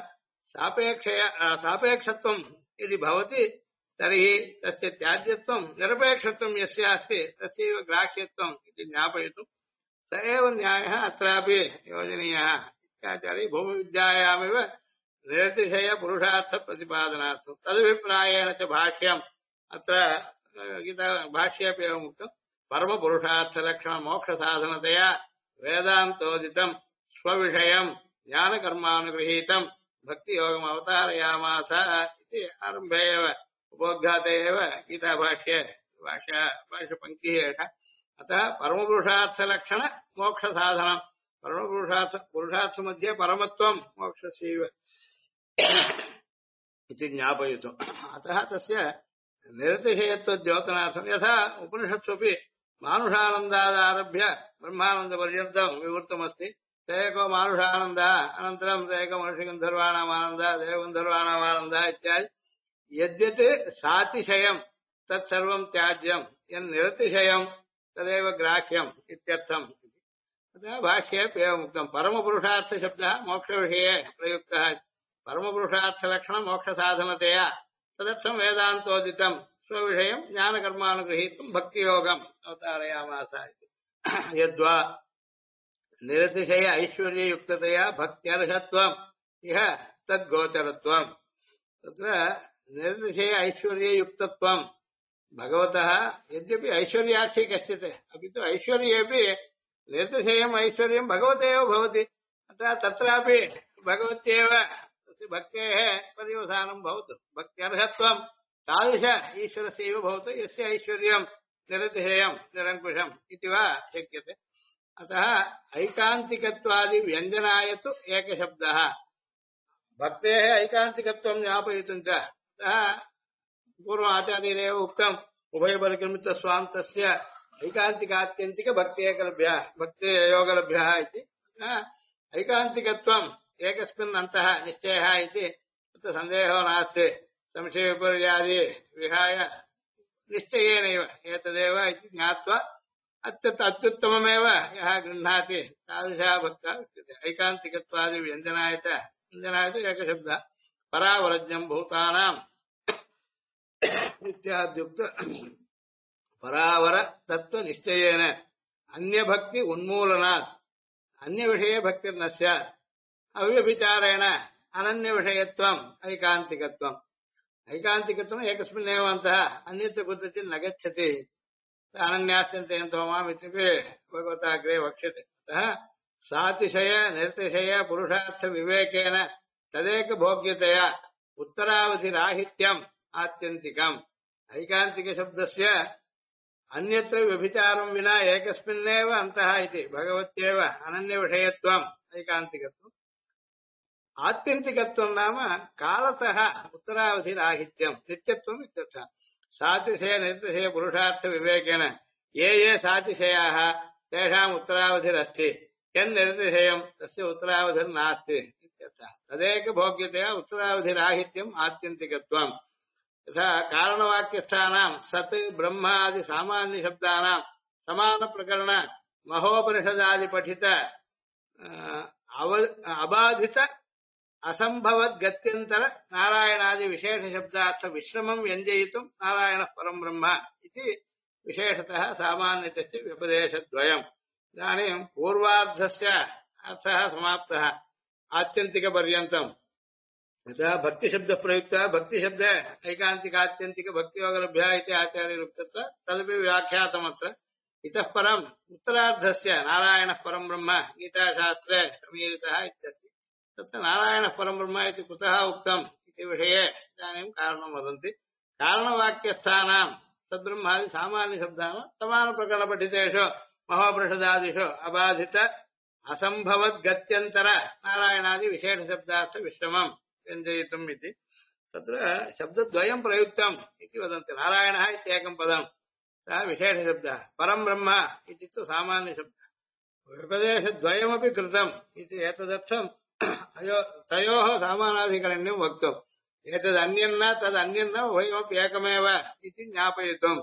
सापेक्षत्वं यदि भवति तर्हि तस्य त्याज्यत्वं निरपेक्षत्वं यस्य अस्ति तस्यैव ग्राह्यत्वम् इति ज्ञापयितुं स एव न्यायः अत्रापि योजनीयः इत्याचार्य भूमविद्यायामेव निरतिशय पुरुषार्थ प्रतिपादनार्थं तदभिप्रायेण च भाष्यम् अत्र गीता भाष्येपि एवम् उक्तं परमपुरुषार्थलक्षण मोक्षसाधनतया वेदान्तोदितं स्वविषयं ज्ञानकर्मानुगृहीतं भक्तियोगम् अवतारयामास इति आरम्भे एव उपोद्घाते एव गीताभाष्ये भाष्यपङ्क्तिः एषः अतः परमपुरुषार्थलक्षण मोक्षसाधनं पुरुषार्थमध्ये परमत्वं मोक्षस्यैव इति ज्ञापयितुम् अतः तस्य निरतिशयत्वद्योतनार्थं यथा उपनिषत्स्वपि मानुषानन्दादारभ्य ब्रह्मानन्दपर्यन्तं विवृतमस्ति स एको मानुषानन्दः अनन्तरं स एको मनुष्यगन्धर्वाणामानन्दः देवगन्धर्वाणामानन्दः इत्यादि यद्यत् सातिशयं तत्सर्वं त्याज्यं यन्निरतिशयं तदेव ग्राह्यम् इत्यर्थम् अतः भाष्येऽपि एवमुक्तं परमपुरुषार्थशब्दः मोक्षविषये प्रयुक्तः परमपुरुषार्थलक्षणं मोक्षसाधनतया तदर्थं वेदान्तोदितं स्वविषयं ज्ञानकर्मानुगृहीतुं भक्तियोगम् अवतारयामास इति यद्वा निरतिशय ऐश्वर्ययुक्ततया भक्त्यर्हत्वम् इह तद्गोचरत्वम् तत्र निरतिशय ऐश्वर्ययुक्तत्वं भगवतः यद्यपि ऐश्वर्यार्थी कश्चित् अपि तु ऐश्वर्येऽपि निरतिशयम् ऐश्वर्यं भगवतेव भवति अतः तत्रापि भगवत्येव तस्य भक्तेः पर्यवसानं भवतु भक्त्यर्हत्वं तादृश ईश्वरस्यैव भवतु यस्य ऐश्वर्यं निरतिशयं निरङ्कुशम् इति वा शक्यते अतः ऐकान्तिकत्वादि व्यञ्जनाय तु एकशब्दः भक्तेः ऐकान्तिकत्वं ज्ञापयितुं च अतः पूर्व आचार्यैरेव उक्तम् उभयपरिक्रमितस्वान्तस्य ऐकान्तिकात्यन्तिकभक्तेकलभ्यः भक्तेयोगलभ्यः इति ऐकान्तिकत्वम् एकस्मिन् अन्तः निश्चयः इति तत्र सन्देहो नास्ति संशयविपर्यादि विहाय निश्चयेनैव एतदेव इति ज्ञात्वा अत्युत्तममेव यः गृह्णाति तादृशः भक्तः उच्यते ऐकान्तिकत्वादि व्यञ्जनाय च एकशब्दः परावरज्ञम् भूतानाम् इत्याद्युक्त परावर तत्त्वनिश्चयेन अन्यभक्ति उन्मूलनात् अन्यविषये भक्तिर्न स्यात् अव्यभिचारेण अनन्यविषयत्वम् ऐकान्तिकत्वम् ऐकान्तिकत्वम् एकस्मिन्नेव अन्तः अन्यत्र कुत्रचित् न गच्छति अनन्यास्यन्तेन माम् इत्यपि भगवताग्रे वक्ष्यते अतः सातिशय निरतिशय पुरुषार्थविवेकेन तदेकभोग्यतया उत्तरावधिराहित्यम् आत्यन्तिकम् ऐकान्तिकशब्दस्य अन्यत्र व्यभिचारं विना एकस्मिन्नेव अन्तः इति भगवत्येव अनन्यविषयत्वम् ऐकान्तिकत्वम् आत्यन्तिकत्वं नाम कालतः उत्तरावधिराहित्यम् नित्यत्वम् इत्यर्थः सातिशय निरतिशय पुरुषार्थविवेकेन ये ये सातिशयाः तेषाम् उत्तरावधिरस्ति यन्निरतिशयम् तस्य उत्तरावधिर्नास्ति इत्यर्थः तदेकभोग्यतया उत्तरावधिराहित्यम् आत्यन्तिकत्वम् यथा कारणवाक्यस्थानां सत् ब्रह्म आदि सामान्य शब्दानां समान प्रकरण महोपनिषदादि पठित अबाधित असंभवद गत्यंतर नारायणादि विशेष शब्दार्थ विश्रमं व्यंजयितुं नारायणः परं ब्रह्म इति विशेषतः सामान्यतस्य व्यपदेशद्वयम्। इदानीं पूर्वार्धस्य अर्थः समाप्तः आत्यन्तिकपर्यन्तम्। यथा भक्तिशब्द प्रयुक्तः भक्तिशब्द ऐकान्तिक आत्यन्तिक भक्तियोगलभ्यः इति आचार्यरुक्तत्व तदपि व्याख्यातमत्र। इतः परम् उत्तरार्धस्य नारायणः परं ब्रह्म गीताशास्त्रे समीरितः इत्यस्ति। तत्र नारायणः परं ब्रह्म इति कुतः उक्तम् इति विषये इदानीं कारणं वदन्ति। कारणवाक्यस्थानां सद्ब्रह्मादि सामान्यशब्दानां समानप्रकरणपठितेषु महोपनिषदादिषु अबाधित असंभवद गत्यंतर नारायणादि विशेष शब्दार्थ विश्रमं व्यञ्जयितुम् इति तत्र शब्दद्वयं प्रयुक्तम् इति वदन्ति। नारायणः इत्येकं पदं सः विशेषशब्दः, परं ब्रह्म इति तु सामान्यशब्दः। व्यपदेशद्वयमपि कृतम् इति एतदर्थम् तयोः सामानाधिकरण्यं वक्तुम्। एतदन्यन्न तदन्यन्न उभयमपि एकमेव इति ज्ञापयितुम्।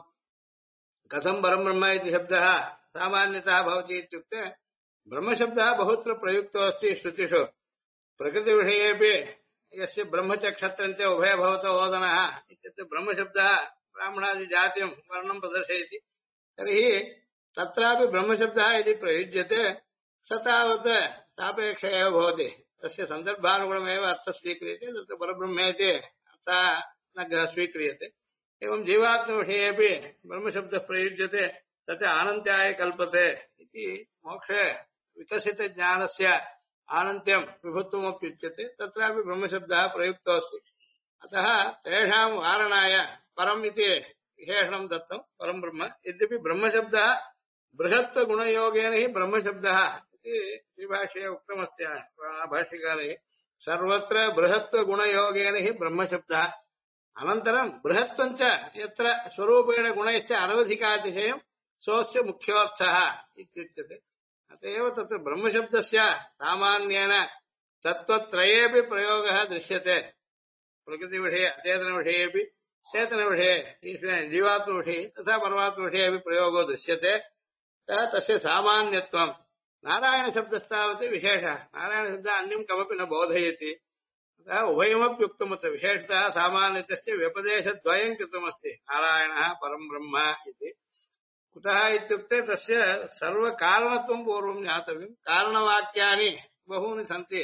कथं परं ब्रह्म इति शब्दः सामान्यतः भवति इत्युक्ते ब्रह्मशब्दः बहुत्र प्रयुक्तो अस्ति श्रुतिषु। प्रकृतिविषयेपि यस्य ब्रह्मचक्षत्रञ्च उभय भवतो ओदनः इत्युक्ते ब्रह्मशब्दः ब्राह्मणादिजातिं वर्णं प्रदर्शयति। तर्हि तत्रापि ब्रह्मशब्दः यदि प्रयुज्यते स तावत् सापेक्ष एव भवति, तस्य सन्दर्भानुगुणमेव अर्थः स्वीक्रियते, तत्र परब्रह्मेति अर्थः न स्वीक्रियते। एवं जीवात्मविषयेपि ब्रह्मशब्दः प्रयुज्यते, तत् आनन्त्याय कल्पते इति मोक्षे विकसितज्ञानस्य आनन्त्यं विभुत्वमप्युच्यते, तत्रापि ब्रह्मशब्दः प्रयुक्तोऽस्ति। अतः तेषां वारणाय परम् इति विशेषणं दत्तं, परं ब्रह्म। यद्यपि ब्रह्मशब्दः बृहत्वगुणयोगेन हि ब्रह्मशब्दः इति श्रीभाष्ये उक्तमस्ति भाष्यकारैः। सर्वत्र बृहत्वगुणयोगेन हि ब्रह्मशब्दः। अनन्तरं बृहत्वञ्च यत्र स्वरूपेण गुणैश्च अनवधिकातिशयं सोऽस्य मुख्योऽर्थः इत्युच्यते। अत एव तत्र ब्रह्मशब्दस्य सामान्येन तत्त्वत्रयेऽपि प्रयोगः दृश्यते। प्रकृतिविषये अचेतनविषयेऽपि चेतनविषये जीवात्मविषये तथा परमात्मविषये अपि प्रयोगो दृश्यते। तस्य सामान्यत्वं। नारायणशब्दस्तावत् विशेषः। नारायणशब्दः अन्यं कमपि न बोधयति। अतः उभयमप्युक्तमत्र विशेषतः सामान्यतस्य व्यपदेशद्वयं कृतमस्ति, नारायणः परं ब्रह्म इति। कुतः इत्युक्ते तस्य सर्वकारणत्वं पूर्वं ज्ञातव्यं। कारणवाक्यानि बहूनि सन्ति।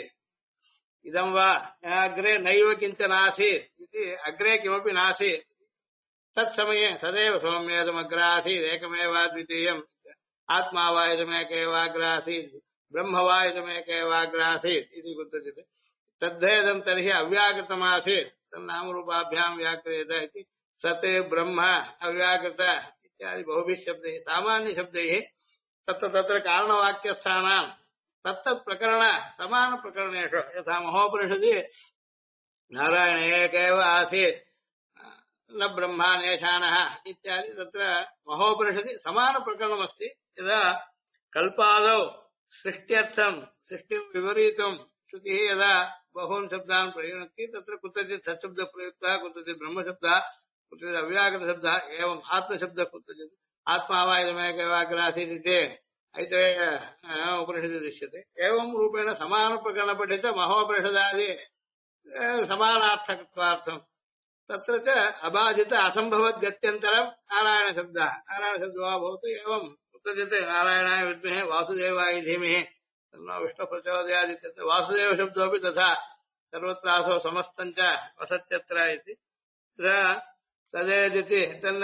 इदं वा अग्रे नैव किञ्चन आसीत् इति, अग्रे किमपि नासीत् तत्समये सदैव सौम्येदमग्रासीत् एकमेवाद्वितीयम्, आत्मा वा इदमेकैवाग्रासीत्, ब्रह्म वा इदमेकैवाग्रासीत् इति कुत्रचित्। तद्धेदं तर्हि अव्याकृतमासीत् तन्नामरूपाभ्यां व्याक्रियेत इति। सत् ब्रह्म अव्याकृत इत्यादि बहुभिः शब्दैः सामान्यशब्दैः तत्र कारणवाक्यस्थानां तत्तत् प्रकरण समानप्रकरणेषु यथा महोपनिषदि नारायण एक एव आसीत् न ब्रह्मा नेशानः इत्यादि तत्र महोपनिषदि समानप्रकरणमस्ति। यदा कल्पादौ सृष्ट्यर्थं सृष्टिं विपरीतुं श्रुतिः यदा बहून् शब्दान् प्रयुनक्ति तत्र कुत्रचित् सत्शब्दप्रयुक्तः, कुत्रचित् ब्रह्मशब्दः, कुत्रचित् अव्याकृतशब्दः, एवम् आत्मशब्दः, कुत्रचित् आत्मा वा इदमेकैवाग्रासीत् इति ऐतरेय उपनिषदि दृश्यते। एवं रूपेण समानप्रकरणपठित महोपनिषदादि समानार्थकत्वार्थं तत्र च अबाधित असम्भवद् गत्यन्तरं नारायणशब्दः। नारायणशब्दो वा भवतु। एवं कुत्रचित् नारायणाय विद्महे वासुदेवाय धीमहि तन्नो विष्णुप्रचोदयात् इत्यत्र वासुदेवशब्दोऽपि तथा सर्वत्रासो समस्तञ्च वसत्यत्र इति। तदेदिति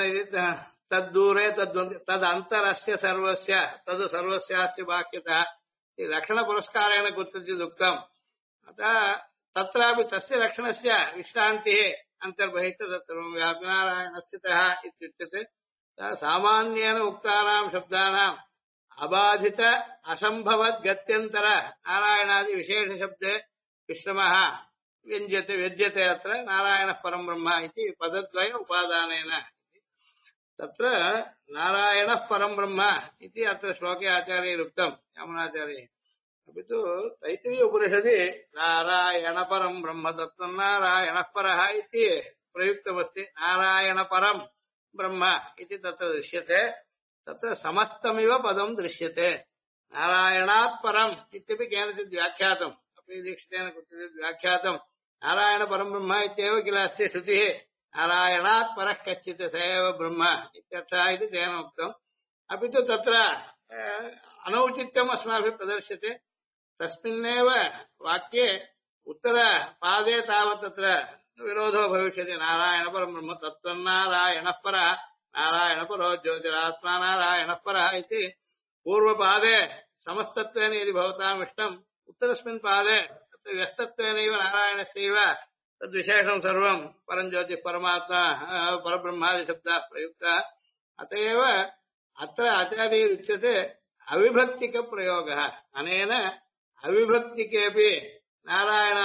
तद्दूरे तदन्तरस्य सर्वस्य तद् सर्वस्यास्य बाह्यतः लक्षणपुरस्कारेण कुत्रचिदुक्तम्। अतः तत्रापि तस्य लक्षणस्य विश्रान्तिः अन्तर्बहिः तत्सर्वं व्यापि नारायणस्थितः इत्युच्यते। सामान्येन उक्तानां शब्दानाम् अबाधित असम्भवद् गत्यन्तर नारायणादि विशेषशब्दे विश्रमः व्यज्यते अत्र नारायणः परं ब्रह्म इति पदद्वय उपादानेन। तत्र नारायणः परं ब्रह्म इति अत्र श्लोके आचार्यैरुक्तम् यामुनाचार्यैः। अपि तु तैत्तिरीय उपनिषदि नारायण परं ब्रह्म तत्त्वं नारायणः परः इति प्रयुक्तमस्ति नारायणपरं ब्रह्म इति तत्र दृश्यते तत्र समस्तमिव पदं दृश्यते नारायणात् परम् इत्यपि केनचित् व्याख्यातम् अपि दीक्षितेन कुत्रचित् व्याख्यातम् नारायणपरं ब्रह्म इत्येव किल अस्ति श्रुतिः नारायणात् परः कश्चित् स एव ब्रह्म इत्यर्थः इति तेन उक्तम् अपि तु तत्र अनौचित्यम् अस्माभिः प्रदर्श्यते तस्मिन्नेव वाक्ये उत्तरपादे तावत् तत्र विरोधो भविष्यति नारायणपरं ब्रह्म तत्त्वन्नारायणः परः नारायणपरो ज्योतिरात्मा नारायणः परः इति पूर्वपादे समस्तत्वेन यदि भवताम् इष्टम् उत्तरस्मिन् पादे तत्र व्यस्तत्वेनैव नारायणस्यैव तद्विशेषं सर्वं परं ज्योतिः परमात्मा परब्रह्मादिशब्दाः प्रयुक्ताः अत एव अत्र आचार्यैरुच्यते अविभक्तिकप्रयोगः अनेन अविभक्तिकेऽपि नारायण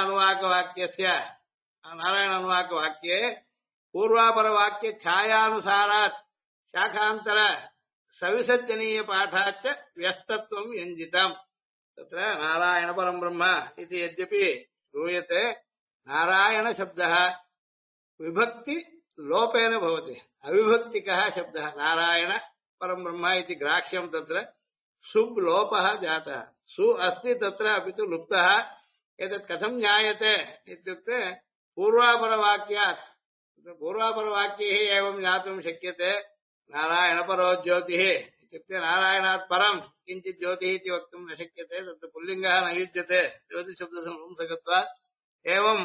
अनुवाकवाक्ये पूर्वापरवाक्य छायानुसारात् शाखान्तर सविसर्जनीय पाठाच्च व्यस्तत्वं यञ्जितम् तत्र नारायणपरं ब्रह्म इति यद्यपि श्रूयते नारायण शब्दः विभक्ति लोपेन भवति अविभक्तिकः शब्दः नारायण परं ब्रह्म इति ग्राह्यं तत्र सुब् लोपः जातः सु अस्ति तत्र अपि तु लुप्तः एतत् कथं ज्ञायते इत्युक्ते पूर्वापरवाक्यात् पूर्वापरवाक्यैः एवं ज्ञातुं शक्यते नारायणपरो ज्योतिः इत्युक्ते नारायणात् परं किञ्चित् ज्योतिः इति वक्तुं न शक्यते तत्र पुल्लिङ्गः न युज्यते ज्योतिशब्दसंसर्गत्वात् एवं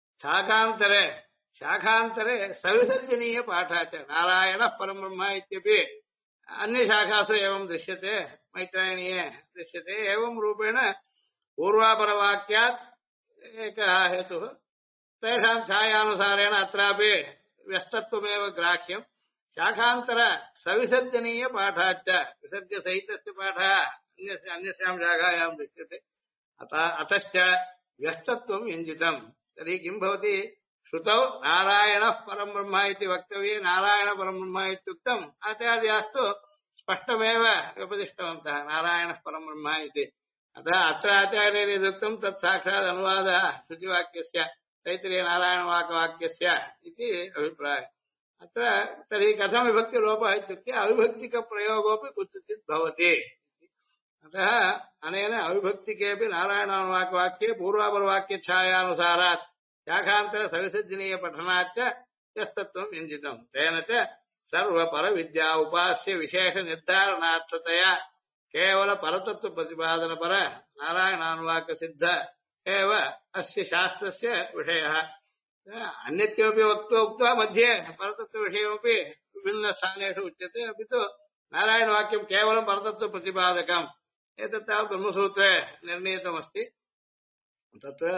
शाखान्तरे सविसर्जनीयपाठः च नारायणः परं ब्रह्म इत्यपि अन्यशाखासु एवं दृश्यते मैत्रायणीये दृश्यते एवं रूपेण पूर्वापरवाक्यात् एकः हेतुः तेषां छायानुसारेण अत्रापि व्यस्तत्वमेव ग्राह्यम् शाखान्तर सविसर्जनीयपाठाच्च विसर्जसहितस्य पाठः अन्यस्यां शाखायां दृश्यते अतश्च व्यस्तत्वं यञ्जितम् तर्हि किं भवति श्रुतौ नारायणः परं ब्रह्म इति वक्तव्ये नारायणपरं ब्रह्म इत्युक्तम् आचार्यास्तु स्पष्टमेव व्यपदिष्टवन्तः नारायणः परं ब्रह्म इति अतः अत्र आचार्यैरुक्तं तत् साक्षात् अनुवादः श्रुतिवाक्यस्य तैत्तिरीय नारायणवाकवाक्यस्य इति अभिप्रायः अत्र तर्हि कथं विभक्तिलोपः इत्युक्ते अविभक्तिकप्रयोगोऽपि कुत्रचित् भवति अतः अनेन अविभक्तिकेऽपि नारायणानुवाकवाक्ये पूर्वापरवाक्यछायानुसारात् शाखान्तर सविसर्जनीयपठनाच्च यस्तत्वं यञ्जितं तेन च सर्वपरविद्या उपास्य विशेषनिर्धारणार्थतया केवल परतत्त्वप्रतिपादनपर नारायणानुवाकसिद्ध एव अस्य शास्त्रस्य विषयः अन्यत् किमपि उक्त्वा मध्ये परतत्त्वविषयमपि विभिन्नस्थानेषु उच्यते अपि तु नारायणवाक्यं केवलं परतत्त्वप्रतिपादकम् एतत् तावत् ब्रह्मसूत्रे निर्णीतमस्ति तत्र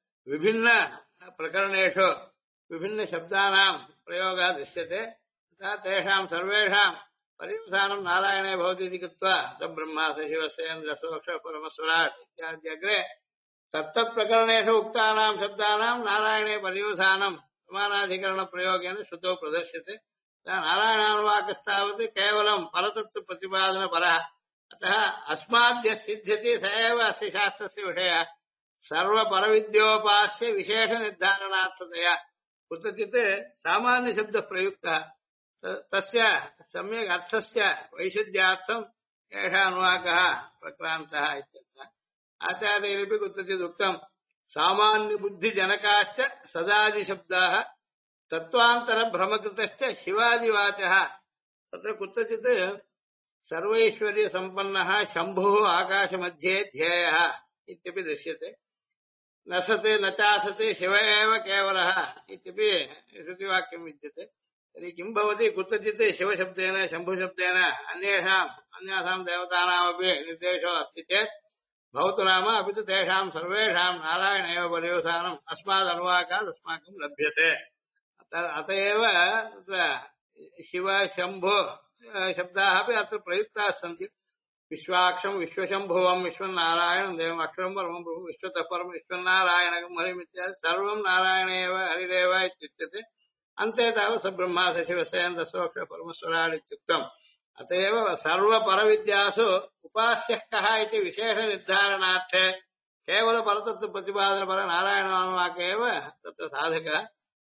विभिन्नप्रकरणेषु विभिन्नशब्दानां प्रयोगः दृश्यते तथा तेषां सर्वेषां पर्यवसानं नारायणे भवति इति कृत्वा सब्रह्मा सशिवस्येन्द्रसोक्ष परमस्वराट् इत्यादि अग्रे तत्तत्प्रकरणेषु उक्तानां शब्दानां नारायणे पर्यवसानं समानाधिकरणप्रयोगेन श्रुतौ प्रदर्श्यते नारायणानुवाकस्तावत् केवलं परतत्त्वप्रतिपादनपरः अतः अस्माद्यः सिद्ध्यति स एव अस्य शास्त्रस्य विषयः सर्वपरविद्योपास्य विशेषनिर्धारणार्थतया कुत्रचित् सामान्यशब्दः प्रयुक्तः तस्य सम्यक् अर्थस्य वैशद्यार्थम् एषः अनुवाकः प्रक्रान्तः इत्यर्थः आचार्यैरपि कुत्रचित् उक्तम् सामान्यबुद्धिजनकाश्च सदादिशब्दाः तत्त्वान्तरभ्रमकृतश्च शिवादिवाचः तत्र कुत्रचित् सर्वैश्वर्यसम्पन्नः शम्भुः आकाशमध्ये ध्येयः इत्यपि दृश्यते न सते न चासते शिव एव केवलः इत्यपि श्रुतिवाक्यं विद्यते तर्हि किं भवति कुत्रचित् शिवशब्देन शम्भुशब्देन अन्यासां देवतानामपि निर्देशो अस्ति चेत् भवतु नाम अपि तु तेषां सर्वेषां नारायण एव पर्यवसानम् अस्मादनुवाकात् अस्माकं लभ्यते अत एव तत्र शिव शम्भु शब्दाः अपि अत्र प्रयुक्ताः सन्ति विश्वाक्षं विश्वशम्भुवं विश्वनारायणं देवम् अक्षरं परमं प्रभु विश्वतः परं विश्वनारायणं हरिमित्यादि सर्वं नारायण एव हरिरेव इत्युच्यते अन्ते तावत् सब्रह्मा सशिवस्येन्द्रसोक्ष परमस्वराट् इत्युक्तम् अत एव सर्वपरविद्यासु उपास्यः कः इति विशेषनिर्धारणार्थे केवलपरतत्त्वप्रतिपादनपर नारायणानुवाक एव तत्र साधकः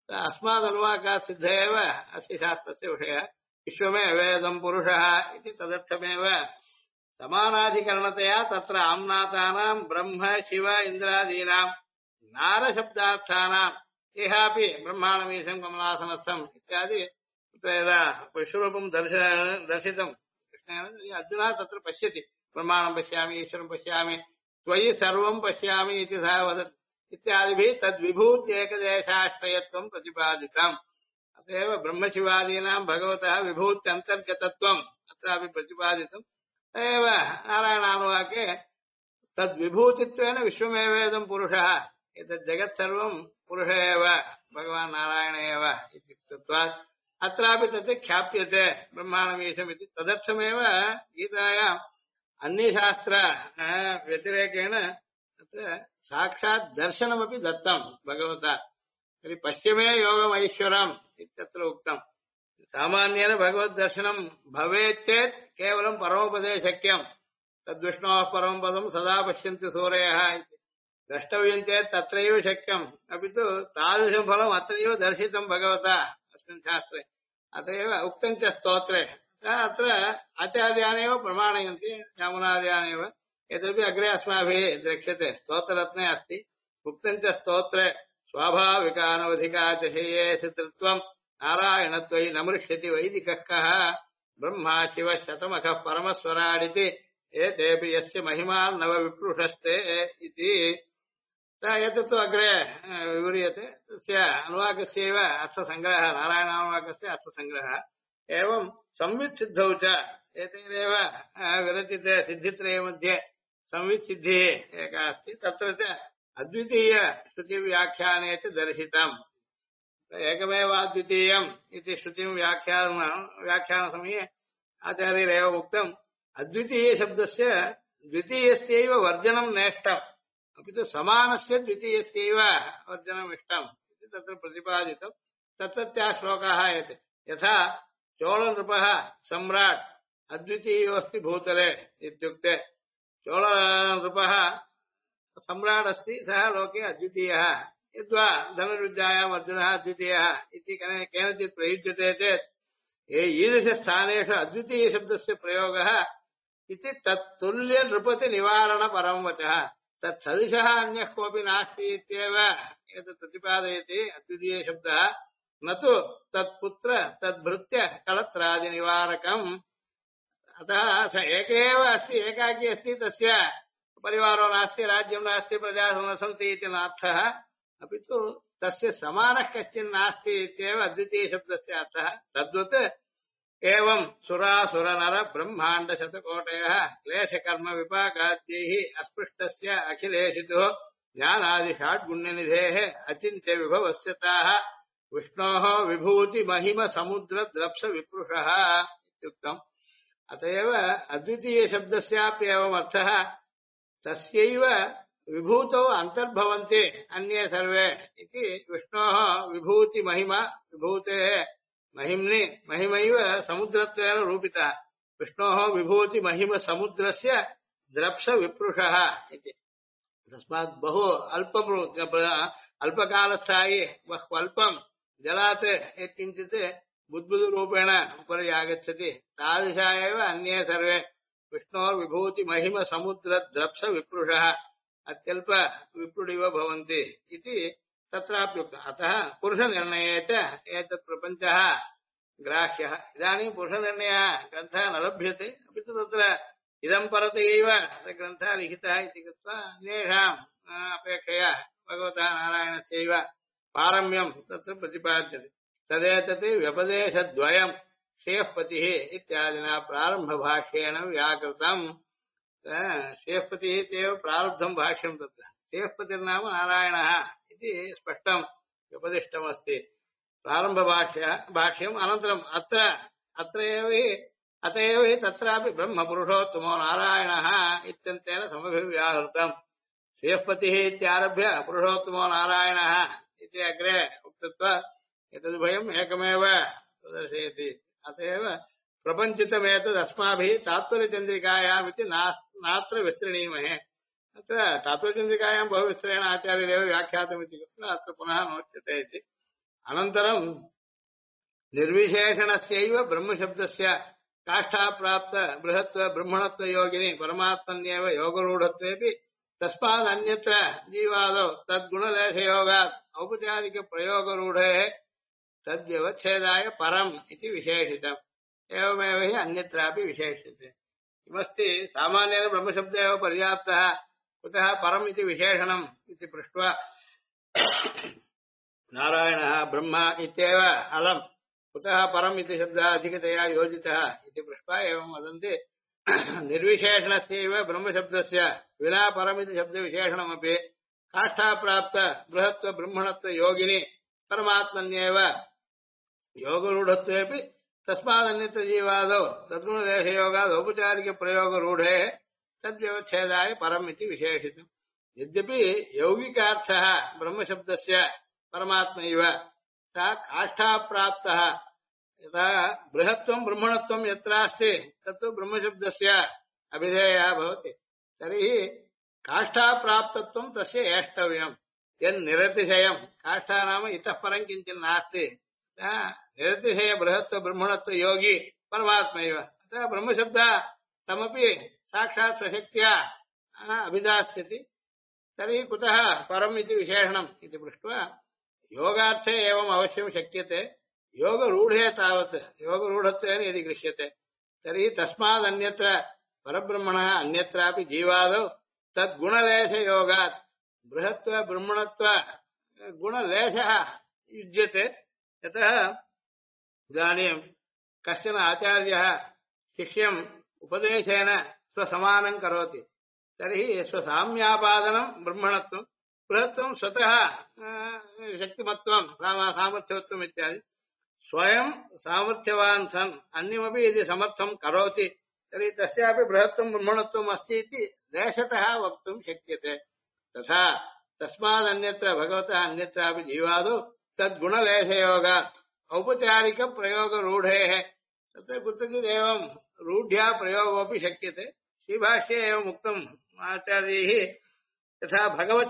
अस्मादनुवाकात् सिद्ध एव अस्य शास्त्रस्य विषयः विश्वमेवेदं पुरुषः इति तदर्थमेव समानाधिकरणतया तत्र आम्नातानां ब्रह्म शिव इन्द्रादीनां नारशब्दार्थानां इहापि ब्रह्माणमीशं कमलासनस्थम् इत्यादि यदा विश्वरूपं दर्शितं कृष्णेन अर्जुनः तत्र पश्यति ब्रह्माणं पश्यामि ईश्वरं पश्यामि त्वयि सर्वं पश्यामि इति सः वदति इत्यादिभिः तद्विभूत्येकदेशाश्रयत्वं प्रतिपादितम् अतएव ब्रह्मशिवादीनां भगवतः विभूत्यन्तर्गतत्वम् अत्रापि प्रतिपादितम् एव नारायणानुवाके तद्विभूतित्वेन विश्वमेवेदं पुरुषः एतत् जगत् सर्वं पुरुष एव भगवान् नारायण एव इति उक्तत्वात् अत्रापि तत् ख्याप्यते ब्रह्माणमीशम् इति तदर्थमेव गीतायाम् अन्यशास्त्र व्यतिरेकेण तत्र साक्षात् दर्शनमपि दत्तं भगवता तर्हि पश्चिमे योगमैश्वरम् इत्यत्र उक्तम् सामान्येन भगवद्दर्शनं भवेत् चेत् केवलं परमपदे शक्यं तद्विष्णोः परमं पदं सदा पश्यन्ति सूरयः इति द्रष्टव्यं चेत् तत्रैव शक्यम् अपि तु तादृशं फलम् अत्रैव दर्शितं भगवता अस्मिन् शास्त्रे अत एव उक्तं च स्तोत्रे अत्र आचार्यानेव प्रमाणयन्ति यामुनादयानेव एतदपि अग्रे अस्माभिः द्रक्ष्यते स्तोत्ररत्ने अस्ति उक्तं च स्तोत्रे स्वाभाविकानवधिकातिशये सितृत्वम् नारायणत्वयि नमृष्यति वैदिकः कः ब्रह्मा शिवः शतमखः परमस्वराडिति एतेऽपि यस्य महिमार्नव विप्रुषस्ते इति एतत्तु अग्रे विव्रियते तस्य अनुवाकस्यैव अर्थसङ्ग्रहः नारायणानुवाकस्य अर्थसङ्ग्रहः एवं संवित्सिद्धौ च एतैरेव विरचिते सिद्धित्रये मध्ये संवित्सिद्धिः एका अस्ति तत्र च अद्वितीयश्रुतिव्याख्याने च दर्शितम् एकमेव अद्वितीयम् इति श्रुतिं व्याख्यानसमये आचार्यैरेव उक्तम् अद्वितीयशब्दस्य द्वितीयस्यैव वर्जनं नेष्टम् अपि तु समानस्य द्वितीयस्यैव वर्जनम् इष्टम् इति तत्र प्रतिपादितम् तत्रत्याः श्लोकाः एते यथा चोळनृपः सम्राट् अद्वितीयोऽस्ति भूतले इत्युक्ते चोळनृपः सम्राट् अस्ति सः लोके अद्वितीयः यद्वा धनुर्विद्यायाम् अर्जुनः अद्वितीयः इति केनचित् प्रयुज्यते चेत् ईदृशस्थानेषु अद्वितीयशब्दस्य प्रयोगः इति तत्तुल्यनृपतिनिवारणपरं वचः तत्सदृशः अन्यः कोऽपि नास्ति इत्येव एतत् प्रतिपादयति अद्वितीयशब्दः न तु तत्पुत्र तद्भृत्य कलत्रादिनिवारकम् अतः स एक एव अस्ति एकाकी अस्ति तस्य परिवारो नास्ति राज्यं नास्ति प्रजाः न सन्ति इति नार्थः अपि तु तस्य समानः कश्चिन्नास्ति इत्येव अद्वितीयशब्दस्य अर्थः तद्वत् एवं सुरासुरनर ब्रह्माण्ड शतकोटयः क्लेशकर्म विपाकाद्यैः अस्पृष्टस्य अखिलेशितो ज्ञानादिषाड्गुण्यनिधेः अचिन्त्य विभवस्य ताः विष्णोः विभूति महिम समुद्र द्रप्स विप्रुषः इत्युक्तम् अतएव अद्वितीयशब्दस्याप्येवमर्थः तस्यैव विभूतौ अन्तर्भवन्ति अन्ये सर्वे इति विष्णोः विभूति महिमा विभूतेः महिम्नि महिमैव समुद्रत्वेन रूपितः विष्णोः विभूति महिम समुद्रस्य द्रप्स विप्रुषः इति तस्मात् बहु अल्पकालस्थायि बहु अल्पं जलात् यत्किञ्चित् बुद्बुदरूपेण उपरि आगच्छति तादृशा एव अन्ये सर्वे विष्णोः विभूति महिम समुद्र द्रप्स विप्रुषः अत्यल्प विप्रुडिव भवन्ति इति तत्राप्युक्तम् अतः पुरुषनिर्णये च एतत् प्रपञ्चः ग्राह्यः इदानीं पुरुषनिर्णयः ग्रन्थः न लभ्यते अपि तु तत्र इदं परतैव ग्रन्थः लिखितः इति कृत्वा अन्येषाम् अपेक्षया भगवतः नारायणस्यैव पारम्यं तत्र प्रतिपाद्यते तदेतत् व्यपदेशद्वयं श्रेयःपतिः इत्यादिना प्रारम्भभाष्येण व्याकृतम् श्रेयःपतिः इत्येव प्रारब्धं भाष्यं तत्र श्रेयःपतिर्नाम नारायणः इति स्पष्टम् उपदिष्टमस्ति प्रारम्भभाष्यम् अनन्तरम् अत एव हि तत्रापि ब्रह्मपुरुषोत्तमो नारायणः इत्यन्तेन समभिव्याहृतम् श्रेयःपतिः इत्यारभ्य पुरुषोत्तमो नारायणः इति अग्रे उक्तत्वात् एतदुभयम् एकमेव प्रदर्शयति अत एव प्रपञ्चितमेतदस्माभिः तात्पर्यचन्द्रिकायामिति नात्र विस्तृणीमहे अत्र तात्पर्यचन्द्रिकायां बहुविस्तरेण आचार्यरेव व्याख्यातमिति कृत्वा अत्र पुनः नोच्यते इति अनन्तरं निर्विशेषणस्यैव ब्रह्मशब्दस्य काष्ठाप्राप्त बृहत्व ब्रह्मणत्व योगिनी परमात्मन्येव योगरूढत्वेपि तस्मादन्यत्र जीवादौ तद्गुणलेशयोगात् औपचारिकप्रयोगरूढेः तद्व्यवच्छेदाय परम् इति विशेषितम् एवमेव हि अन्यत्रापि विशेष्यते किमस्ति सामान्येन ब्रह्मशब्द एव पर्याप्तः कुतः परम् इति विशेषणम् इति पृष्ट्वा नारायणः ब्रह्म इत्येव अलम् कुतः परम् इति शब्दः अधिकतया योजितः इति पृष्ट्वा एवं वदन्ति निर्विशेषणस्यैव ब्रह्मशब्दस्य विना परम् इति शब्दविशेषणमपि काष्ठाप्राप्त बृहत्व ब्रह्मणत्व योगिनी परमात्मन्येव योगरूढत्वेपि तस्मादन्यत्र जीवादौ तद्गुणलेशयोगाद् औपचारिकप्रयोगरूढेः तद्व्यवच्छेदाय परम् इति विशेषितम् यद्यपि यौगिकार्थः ब्रह्मशब्दस्य परमात्मैव सा काष्ठाप्राप्तः यथा बृहत्वं ब्रह्मणत्वं यत्रास्ति तत्तु ब्रह्मशब्दस्य अभिधेयः भवति तर्हि काष्ठाप्राप्तत्वं तस्य एष्टव्यम् यन्निरतिशयं काष्ठा नाम इतः परं किञ्चित् नास्ति निरतिशय बृहत्व ब्रह्मणत्व योगी परमात्मैव अतः ब्रह्मशब्दः तमपि साक्षात् स्वशक्त्या अभिधास्यति तर्हि कुतः परम् इति विशेषणम् इति पृष्ट्वा योगार्थे एवम् अवश्यं शक्यते योगरूढे तावत् योगरूढत्वेन यदि गृह्यते तर्हि तस्मादन्यत्र परब्रह्मणः अन्यत्रापि जीवादौ तद्गुणलेशयोगात् बृहत्व ब्रह्मणत्व गुणलेशः युज्यते यतः इदानीं कश्चन आचार्यः शिष्यम् उपदेशेन स्वसमानं करोति तर्हि स्वसाम्यापादनं ब्रह्मणत्वं बृहत्वं स्वतः शक्तिमत्वं सामर्थ्यवत्वम् इत्यादि स्वयं सामर्थ्यवान् सन् अन्यमपि यदि समर्थं करोति तर्हि तस्यापि बृहत्वं ब्रह्मणत्वम् अस्ति इति लेशतः वक्तुं शक्यते तथा तस्मादन्यत्र भगवतः अन्यत्रापि जीवादौ तद्गुणलेशयोगात् औपचारिकप्रयोगरूढेः तत्र कुत्रचित् एवं रूढ्या प्रयोगोऽपि शक्यते श्रीभाष्ये एवम् उक्तम् आचार्यैः यथा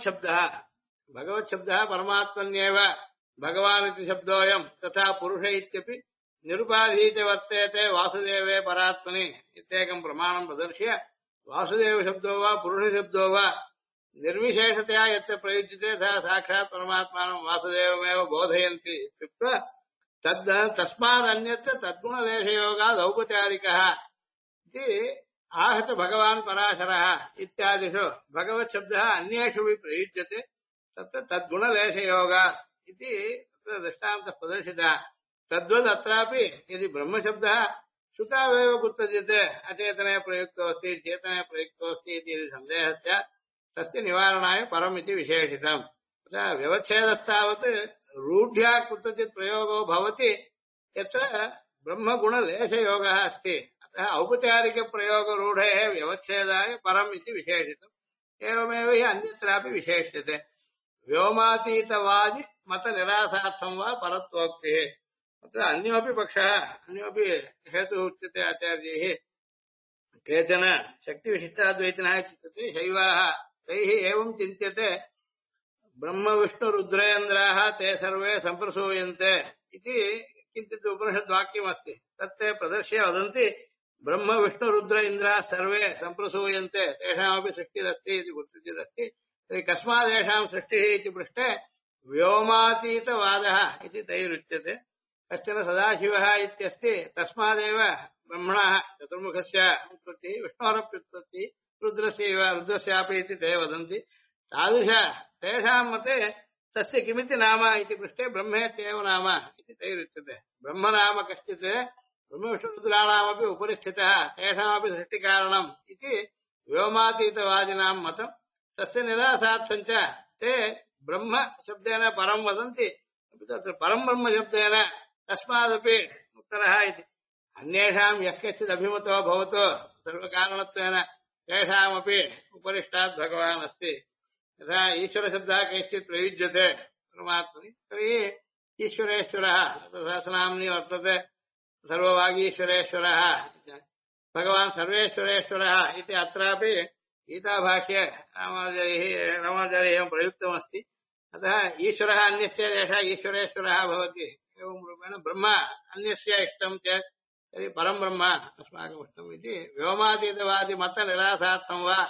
भगवच्छब्दः परमात्मन्येव भगवान् इति शब्दोऽयं तथा पुरुष इत्यपि निरुपाधीते वर्तेते वासुदेवे परात्मनि इत्येकं प्रमाणं प्रदर्श्य वासुदेवशब्दो वा पुरुषशब्दो वा निर्विशेषतया यत्र प्रयुज्यते सः साक्षात् परमात्मानं वासुदेवमेव बोधयन्ति इत्युक्त्वा तस्मादन्यत्र तद्गुणलेशयोगाद् औपचारिकः इति आहत भगवान् पराशरः इत्यादिषु भगवच्छब्दः अन्येषु प्रयुज्यते तत्र तद्गुणलेशयोगात् इति दृष्टान्तः प्रदर्शितः तद्वदत्रापि यदि ब्रह्मशब्दः श्रुतावेव कुत्रचित् अचेतने प्रयुक्तोऽस्ति चेतने प्रयुक्तोऽस्ति इति यदि सन्देहः स्यात् तस्य निवारणाय परम् इति विशेषितम् तथा व्यवच्छेदस्तावत् रूढ्या कुत्रचित् प्रयोगो भवति यत्र ब्रह्मगुणलेशयोगः अस्ति अतः औपचारिकप्रयोगरूढेः व्यवच्छेदाय परम् इति विशेषितम् एवमेव हि अन्यत्रापि विशेष्यते व्योमातीतवादि मतनिरासार्थं वा परत्वोक्तिः अत्र अन्योपि पक्षः अन्योपि हेतुः उच्यते आचार्यैः केचन शक्तिविशिष्टाद्वैतिनः चिन्त्यते शैवाः तैः एवं चिन्त्यते ब्रह्मविष्णुरुद्रेन्द्राः ते सर्वे सम्प्रसूयन्ते इति किञ्चित् उपनिषद्वाक्यमस्ति तत्ते प्रदर्श्य वदन्ति ब्रह्मविष्णुरुद्र इन्द्राः सर्वे सम्प्रसूयन्ते तेषामपि सृष्टिरस्ति इति कुत्रचिदस्ति तर्हि कस्मादेषां सृष्टिः इति पृष्टे व्योमातीतवादः इति तैरुच्यते कश्चन सदाशिवः इत्यस्ति तस्मादेव ब्रह्मणः चतुर्मुखस्य उत्पत्तिः विष्णोरप्युत्पत्तिः रुद्रस्यापि इति ते वदन्ति तादृश तेषां मते तस्य किमिति नाम इति पृष्टे ब्रह्मेत्येव नाम इति तैरुच्यते ब्रह्म नाम कश्चित् ब्रह्मविष्णुरुद्राणामपि उपरि स्थितः तेषामपि सृष्टिकारणम् इति व्योमातीतवादिनां मतम् तस्य निरासार्थं च ते ब्रह्म शब्देन परं वदन्ति तत्र परं ब्रह्म शब्देन तस्मादपि उत्तरः इति अन्येषां यः कश्चित् अभिमतो भवतो सर्वकारणत्वेन तेषामपि उपरिष्टात् भगवान् अस्ति यथा ईश्वरशब्दः कैश्चित् प्रयुज्यते परमात्मनि तर्हि ईश्वरेश्वरः सहस्रनाम्नि वर्तते सर्ववागीश्वरेश्वरः भगवान् सर्वेश्वरेश्वरः इति अत्रापि गीताभाष्ये रामाचार्यैः प्रयुक्तमस्ति अतः ईश्वरः अन्यस्य एषः ईश्वरेश्वरः भवति एवं रूपेण ब्रह्म अन्यस्य इष्टं चेत् तर्हि परं ब्रह्म अस्माकम् इष्टम् इति व्योमातीतवादिमतनिरासार्थं वा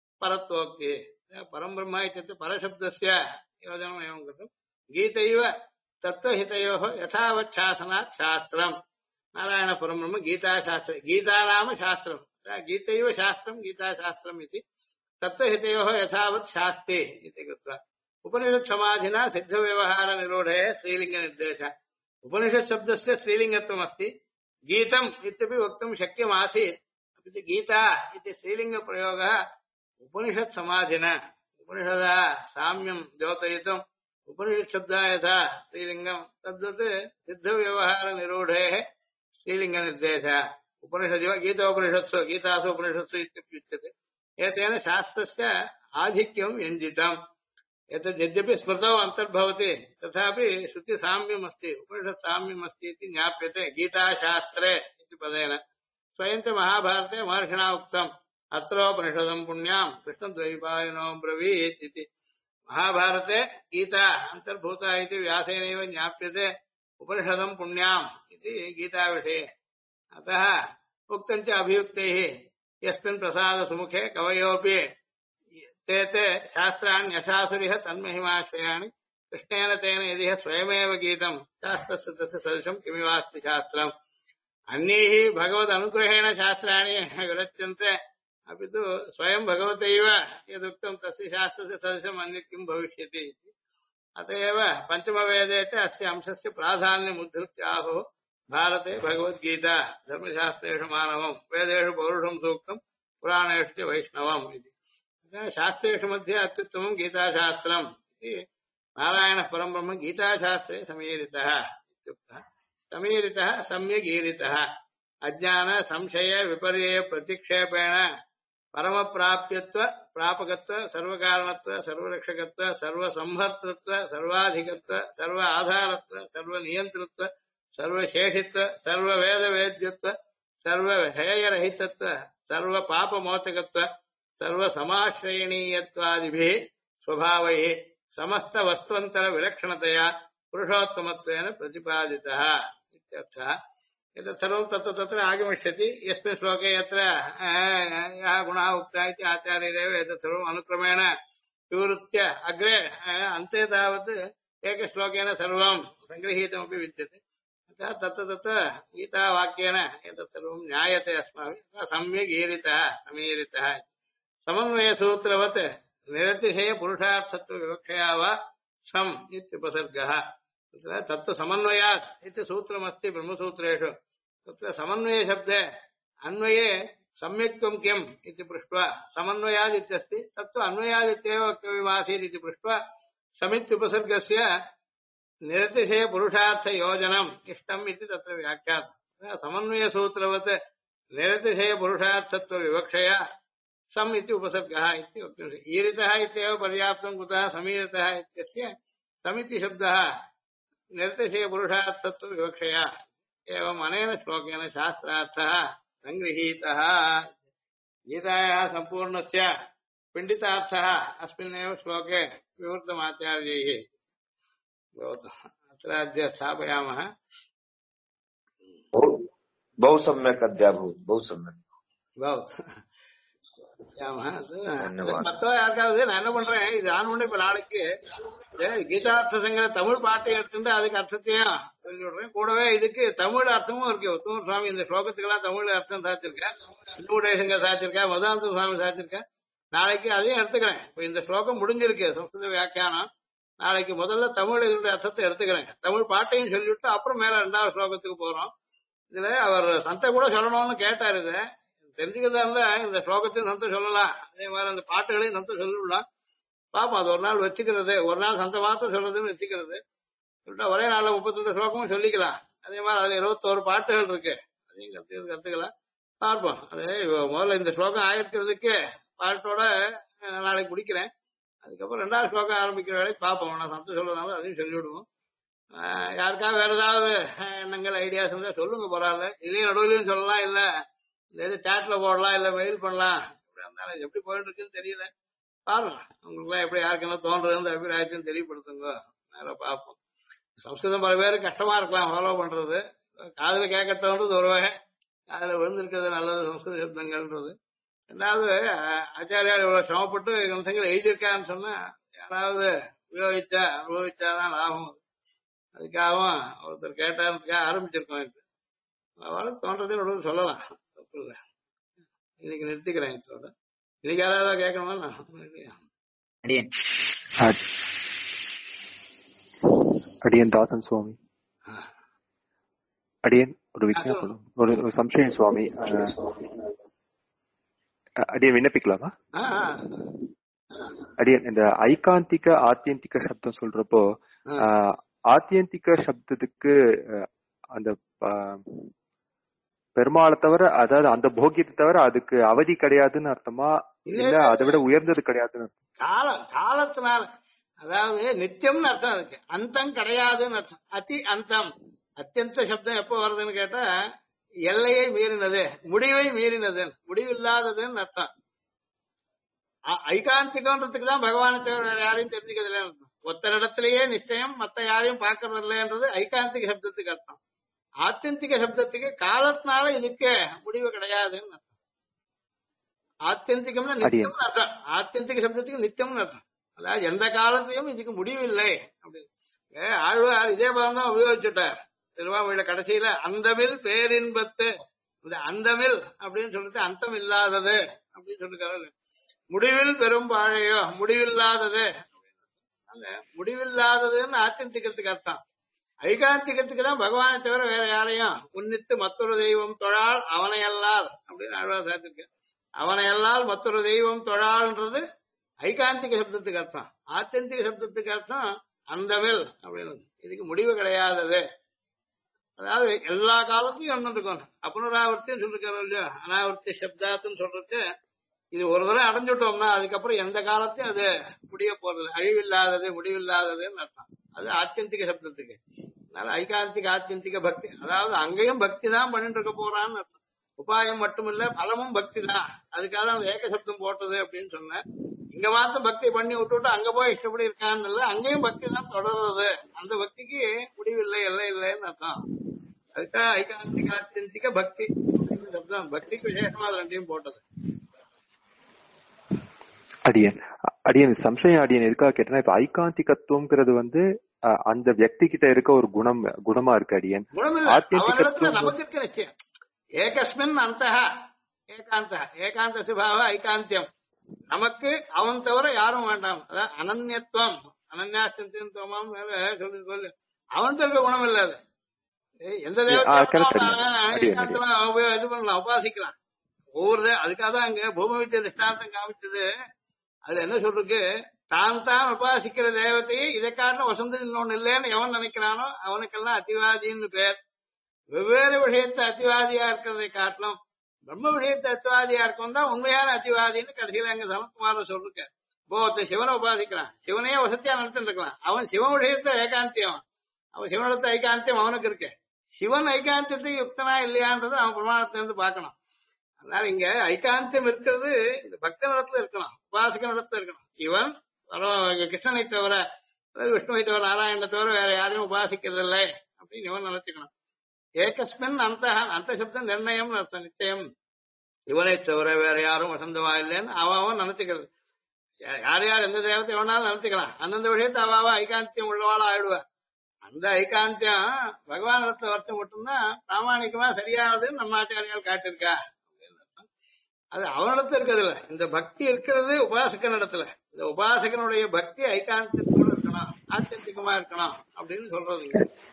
परत्वोक्तिः परं ब्रह्म इत्युक्ते परशब्दस्य योजनम् एवं कृतं गीतैव तत्त्वहितयोः यथावत् शासनात् शास्त्रम् नारायणपरं ब्रह्म गीताशास्त्रे गीता नाम शास्त्रम् गीतैव शास्त्रम् गीताशास्त्रम् इति तत्त्वहितयोः यथावत् शास्ति इति कृत्वा उपनिषत् समाधिना सिद्धव्यवहारनिरोधे स्त्रीलिङ्गनिर्देशः उपनिषत् शब्दस्य स्त्रीलिङ्गत्वमस्ति गीतम् इत्यपि वक्तुं शक्यमासीत् अपि च गीता इति स्त्रीलिङ्गप्रयोगः उपनिषत् समाधिना उपनिषदः साम्यं द्योतयितुम् उपनिषत् शब्दः यथा स्त्रीलिङ्गम् तद्वत् सिद्धव्यवहारनिरोधेः स्त्रीलिङ्गनिर्देशः उपनिषदिव गीतोपनिषत्सु गीतासु उपनिषत्सु इत्युच्यते एतेन शास्त्रस्य आधिक्यं व्यञ्जितम् एतद् यद्यपि स्मृतौ अन्तर्भवति तथापि श्रुतिसाम्यमस्ति उपनिषत्साम्यमस्ति इति ज्ञाप्यते गीताशास्त्रे इति पदेन स्वयं च महाभारते महर्षिणा उक्तम् अत्रोपनिषदं पुण्यां कृष्णद्वैपायनो ब्रवीत् इति महाभारते गीता अन्तर्भूता इति व्यासेनैव ज्ञाप्यते उपनिषदं पुण्याम् इति गीताविषये अतः उक्तं च अभियुक्तैः यस्मिन् प्रसादसुमुखे कवयोऽपि ते ते शास्त्राण्यशासुरिह तन्महिमाश्रयाणि कृष्णेन तेन यदिह स्वयमेव गीतं शास्त्रस्य तस्य सदृशं किमिवास्ति शास्त्रम् अन्यैः भगवदनुग्रहेण शास्त्राणि विरच्यन्ते अपि तु स्वयं भगवतैव यदुक्तं तस्य शास्त्रस्य सदृशम् अन्यत् किं भविष्यति इति अत एव पञ्चमवेदे च अस्य अंशस्य प्राधान्यमुद्धृत्य आहुः भारते भगवद्गीता धर्मशास्त्रेषु मानवम् वेदेषु पौरुषं सूक्तं पुराणेषु च वैष्णवम् इति शास्त्रेषु मध्ये अत्युत्तमं गीताशास्त्रम् इति नारायणः परं ब्रह्म गीताशास्त्रे समीरितः इत्युक्तः समीरितः सम्यगीरितः अज्ञान संशय विपर्यय प्रतिक्षेपेण परमप्राप्यत्व प्रापकत्व सर्वकारणत्व सर्वरक्षकत्व सर्वसंहर्तृत्व सर्वाधिकत्व सर्व आधारत्व सर्वनियंतृत्व सर्वशेषित्व सर्ववेदवेद्यत्व सर्वहेयरहितत्व सर्वपापमोचकत्व सर्वसमाश्रयणीयत्वादिभिः स्वभावैः समस्तवस्त्वन्तरविलक्षणतया पुरुषोत्तमत्वेन प्रतिपादितः इत्यर्थः एतत् सर्वं तत्र तत्र आगमिष्यति यस्मिन् श्लोके यत्र यः गुणः उक्तः इति आचार्यैरेव एतत् सर्वम् अनुक्रमेण विवृत्य अग्रे अन्ते तावत् एकश्लोकेन सर्वं सङ्गृहीतमपि विद्यते अतः तत्र तत्र गीतावाक्येन एतत् सर्वं ज्ञायते अस्माभिः सम्यगीरितः समीरितः समन्वयसूत्रवत् निरतिशय पुरुषार्थत्वविवक्षया वा सम् इत्युपसर्गः तत्र समन्वयात् इति सूत्रमस्ति ब्रह्मसूत्रेषु तत्र समन्वयशब्दे अन्वये सम्यक्त्वं किम् इति पृष्ट्वा समन्वयात् इत्यस्ति तत्तु अन्वयादित्येव वक्तव्यमासीत् इति पृष्ट्वा समित्युपसर्गस्य निरतिशय पुरुषार्थयोजनम् इष्टम् इति तत्र व्याख्यातम् समन्वयसूत्रवत् निरतिशय पुरुषार्थत्वविवक्षया सम् इति उपसर्गः इति वक्तुं ईरितः इत्येव पर्याप्तं कुतः समीरितः इत्यस्य समिति शब्दः निरतिशय पुरुषार्थत्वविवक्षया एवम् अनेन श्लोकेन शास्त्रार्थः सङ्गृहीतः गीतायाः सम्पूर्णस्य पिण्डितार्थः अस्मिन्नेव श्लोके विवृतमाचार्यैः भवतु अत्र अद्य स्थापयामः बहु सम्यक् अध्याभूत् बहु सम्यक् भवतु धन्यवाद மொத்தம் யாருக்காவது நான் என்ன பண்றேன் இது ஆன் பண்ணி இப்ப நாளைக்கு கீதார்த்த சங்கர தமிழ் பாட்டை எடுத்துட்டு அதுக்கு அர்த்தத்தையும் சொல்லி விடுறேன் கூடவே இதுக்கு தமிழ் அர்த்தமும் இருக்கு உத்தம சுவாமி இந்த ஸ்லோகத்துக்கெல்லாம் தமிழ் அர்த்தம் சாத்திருக்கேன் வெங்கடேசங்கர் சாத்திருக்கேன் மதாந்த சுவாமி சாத்திருக்கேன் நாளைக்கு அதையும் எடுத்துக்கிறேன் இப்ப இந்த ஸ்லோகம் முடிஞ்சிருக்கு சம்ஸ்கிருத வியாக்கியானம் நாளைக்கு முதல்ல தமிழ் இதனுடைய அர்த்தத்தை எடுத்துக்கிறேன் தமிழ் பாட்டையும் சொல்லிவிட்டு அப்புறம் மேல ரெண்டாவது ஸ்லோகத்துக்கு போறோம் இதுல அவர் சந்தை கூட சொல்லணும்னு கேட்டாரு இது தெரிஞ்சுக்கிறதா இருந்தா இந்த ஸ்லோகத்தையும் சந்தை சொல்லலாம் அதே மாதிரி அந்த பாட்டுகளையும் சந்தை சொல்லிவிடலாம் பாப்போம் அது ஒரு நாள் வச்சுக்கிறது ஒரு நாள் சந்தை மாத்திரம் சொல்றதுன்னு வச்சுக்கிறது சொல்லிட்டா ஒரே நாள்ல 32 ஸ்லோகமும் சொல்லிக்கலாம் அதே மாதிரி அதுல 21 பாட்டுகள் இருக்கு அதையும் கத்துக்கலாம் பார்ப்போம் அது முதல்ல இந்த ஸ்லோகம் ஆயிருக்கிறதுக்கு பாட்டோட நாளைக்கு முடிக்கிறேன் அதுக்கப்புறம் ரெண்டாவது ஸ்லோகம் ஆரம்பிக்கிற வேலைக்கு பார்ப்போம் நான் சந்தை சொல்றதுனால அதையும் சொல்லிவிடுவோம் யாருக்காவது வேற ஏதாவது எண்ணங்கள் ஐடியாஸ் இருந்தா சொல்லுங்க பரவாயில்ல இதையும் நடுவிலையும் சொல்லலாம் இல்ல சாட்ல போடலாம் இல்ல மெயில் பண்ணலாம் எப்படி போயிட்டு இருக்குன்னு தெரியல பாருங்க உங்களுக்கு எப்படி யாருக்கு என்ன தோன்றது அந்த அபிப்பிராயத்தையும் தெரியப்படுத்துங்க. நேரம் பார்ப்போம். சம்ஸ்கிருதம் பல பேருக்கு கஷ்டமா இருக்கலாம் ஃபாலோ பண்றது. காதுல கேட்கறதுன்றது ஒரு வகை, அதுல விழுந்திருக்கிறது நல்லது சம்ஸ்கிருத சப்தங்கள்ன்றது. ரெண்டாவது ஆச்சாரியார் இவ்வளவு சிரமப்பட்டு கிரந்தங்கள் எழுதியிருக்கான்னு சொன்னா யாராவது அனுபவிச்சாதான் லாபம். அதுக்காகவும் ஒருத்தர் கேட்டாருக்காக ஆரம்பிச்சிருக்கோம். இது அவளுக்கு தோன்றதே ஒரு சொல்லலாம், தப்பு இல்லை. இன்னைக்கு நிறுத்திக்கிறேன் இதோட. இன்னைக்கு யாராவது கேட்கணுமா? அடியேன் அடியன் தாசன் சுவாமி. அடியன் ஒரு விஞ்ஞாபனம், ஒரு சம்சயம் சுவாமி. அடியன் விண்ணப்பிக்கலாமா? அடியன் இந்த ஐகாந்திக ஆத்தியந்திக சப்தம் சொல்றப்போ ஆத்தியந்திக சப்தத்துக்கு அந்த பெருமாளை தவிர, அதாவது அந்த போகியத்தை தவிர அதுக்கு அவதி கிடையாதுன்னு அர்த்தமா, இல்ல அதை விட உயர்ந்தது கிடையாதுன்னு அர்த்தம்? காலத்தினால, அதாவது நித்தியம்னு அர்த்தம் இருக்கு, அந்தம் கிடையாதுன்னு அர்த்தம். அதி அந்தம், அத்தியந்த சப்தம் எப்ப வருதுன்னு கேட்டா எல்லையை மீறினது, முடிவை மீறினது, முடிவில்லாததுன்னு அர்த்தம். ஐகாந்திகன்றதுக்கு தான் பகவானை தவிர வேற யாரையும் தெரிஞ்சுக்கிறது இல்லைன்னு அர்த்தம். ஒத்தரிடத்திலேயே நிச்சயம், மத்த யாரையும் பார்க்கறது இல்லைன்றது ஐகாந்திக சப்தத்துக்கு அர்த்தம். ஆத்தியந்திக சப்தத்துக்கு காலத்தினால இதுக்கு முடிவு கிடையாதுன்னு அர்த்தம். ஆத்தியந்திகம்னா நித்தியம்னு அர்த்தம். ஆத்தியந்திக சப்தத்துக்கு நித்தியம்னு அர்த்தம். அதாவது எந்த காலத்திலையும் இதுக்கு முடிவு இல்லை அப்படின்னு ஆழ்வார் இதே பதம் தான் உபயோகிச்சுட்டார் திருவாமொழியில கடைசியில. அந்தமில் பேரின்பத்து, இந்த அந்தமில் அப்படின்னு சொல்லிட்டு அந்தம் இல்லாதது அப்படின்னு சொல்லிருக்காரு. முடிவில் பெரும் பாழையோ, முடிவில்லாதது. அந்த முடிவில்லாததுன்னு ஆத்தியந்திகத்துக்கு அர்த்தம். ஐகாந்திகத்துக்கு தான் பகவானை தவிர வேற யாரையும் உன்னித்து மற்றொரு தெய்வம் தொழால் அவனையல்லால் அப்படின்னு ஆழ்வார் சேர்த்திருக்க. அவனையல்லால் மற்றொரு தெய்வம் தொழால்ன்றது ஐகாந்திக சப்தத்துக்கு அர்த்தம். ஆத்தியந்திக சப்தத்துக்கு அர்த்தம் அந்தமில் அப்படின்னு. இதுக்கு முடிவு கிடையாதது. அதாவது எல்லா காலத்தையும் ஒன்று இருக்கும். அப்புனராவர்த்தியும் சொல்லிருக்காரு இல்லையா, அனாவர்த்தி சப்தாத்துன்னு சொல்றது. இது ஒரு தடவை அடைஞ்சுட்டோம்னா அதுக்கப்புறம் எந்த காலத்தையும் அது முடிய போறது, அழிவில்லாதது, முடிவில்லாததுன்னு அர்த்தம். அது ஆத்தியந்திக சப்தத்துக்கு. அதனால ஐகாந்திக ஆத்தியந்திக பக்தி, அதாவது அங்கேயும் பக்தி தான் பண்ணிட்டு இருக்க போறான்னு அர்த்தம். உபாயம் மட்டும் இல்ல, பலமும் பக்தி தான். அதுக்காக அந்த ஏக சப்தம் போட்டது அப்படின்னு சொன்னேன். இங்க மாத்திரம் பக்தி பண்ணி விட்டுவிட்டு அங்க போய் இஷ்டப்படி இருக்கான்னு இல்ல, அங்கேயும் பக்தி தான் தொடர்றது. அந்த பக்திக்கு முடிவில்லை, எல்லை இல்லைன்னு அர்த்தம். அதுக்காக ஐகாந்திக ஆத்தியந்திக பக்தி சப்தம், பக்திக்கு விசேஷமா அது ரெண்டையும் போட்டது. அடியன் சம்சயம் அடியன் எதுக்காக கேட்டேன்னா, இப்ப ஐகாந்திகத்துவம்ங்கிறது வந்து அந்த வியக்தி கிட்ட இருக்க ஒரு குணமா இருக்கு அடியன். ஆத்தியந்திகத்துவம் நமக்கு இருக்க நிச்சயம். ஏகஸ்மின் அந்த ஏகாந்த, ஏகாந்த சுபாவ ஐகாந்தியம். நமக்கு அவன் தவிர யாரும் வேண்டாம். அதாவது அனன்யத்துவம், அனன்யாசந்தின் தோமாம் சொல்லு. அவன் இருக்க குணம் இல்லாது எந்த தேவத்தையும் இது பண்ணலாம், உபாசிக்கலாம். ஒவ்வொரு அதுக்காக தான் அங்க பூமி வித்திய திஷ்டாந்தம் காமிச்சது. அதுல என்ன சொல்றது, தான் தான் உபாசிக்கிற தேவத்தையே இதை காரணம் வசந்தது இன்னொன்னு இல்லைன்னு எவன் நினைக்கிறானோ அவனுக்கெல்லாம் அத்திவாதின்னு பேர். வெவ்வேறு விஷயத்தை அத்திவாதியா இருக்கிறதை காட்டணும், பிரம்ம விஷயத்தை அத்திவாதியா இருக்கும் தான் உண்மையான அத்திவாதின்னு கடைசியில எங்க சனத்குமார சொல்லிருக்க. இப்போ சிவனை உபாசிக்கிறான், சிவனையே வசதியா நடத்திட்டு இருக்கலாம். அவன் சிவன் விஷயத்த ஏகாந்தியம், அவன் சிவனிடத்த ஐகாந்தியம் அவனுக்கு இருக்கு. சிவன் ஐகாந்தியத்துக்கு யுக்தனா இல்லையான்றது அவன் பிரமாணத்திலிருந்து பார்க்கணும். அதனால இங்க ஐகாந்தியம் இருக்கிறது இந்த பக்த நடத்துல இருக்கணும், உபாசக நடத்துல இருக்கணும். இவன் கிருஷ்ணனை தவிர, விஷ்ணுவை தவிர, நாராயணனை தவிர வேற யாரையும் உபாசிக்கிறது இல்லை அப்படின்னு இவன் நினைச்சுக்கணும். ஏகஸ்மின் அந்த, அந்த சப்தம் நிர்ணயம் அர்த்தம், நிச்சயம். இவனை தவிர வேற யாரும் வசந்தவா இல்லைன்னு அவன் நினைச்சுக்கிறது. யார் யார் எந்த தேவத்தை வேணாலும் நினைச்சுக்கலாம். அந்தந்த விஷயத்தை அவாவா ஐகாந்தியம் உள்ளவாளா ஆயிடுவா. அந்த ஐகாந்தியம் பகவான் இடத்துல வர்த்தம் மட்டும்தான் பிராமணிகமா சரியானதுன்னு நம்ம ஆச்சாரியால் காட்டிருக்கா. அது அவனிடத்துல இருக்கிறது இல்ல, இந்த பக்தி இருக்கிறது உபாசகன் இடத்துல. இந்த உபாசகனுடைய பக்தி ஐகாந்தியத்தோட இருக்கணும், ஆத்தியந்திகமா இருக்கணும் அப்படின்னு சொல்றது.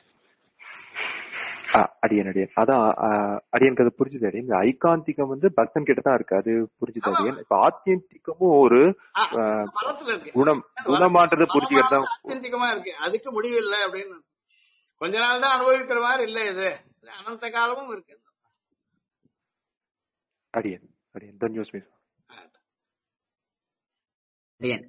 அடியன் அதான் அடியனுக்கு அது புரிஞ்சுது. அடியன் ஐகாந்திகம் வந்து பக்தன் கிட்டதான் இருக்கு, அது புரிஞ்சுது அடியன். இப்ப ஆத்தியந்திகமும் ஒரு குணமான்றது புரிஞ்சுக்கிறது தான் ஆத்தியந்திகமா இருக்கு. அதுக்கு முடிவு இல்லை அப்படின்னு கொஞ்ச நாள் தான் அனுபவிக்கிற மாதிரி இல்லை, இது அனந்த காலமும் இருக்கு. அடியன் அடியன் தன்யோஸ்மி அடியன்.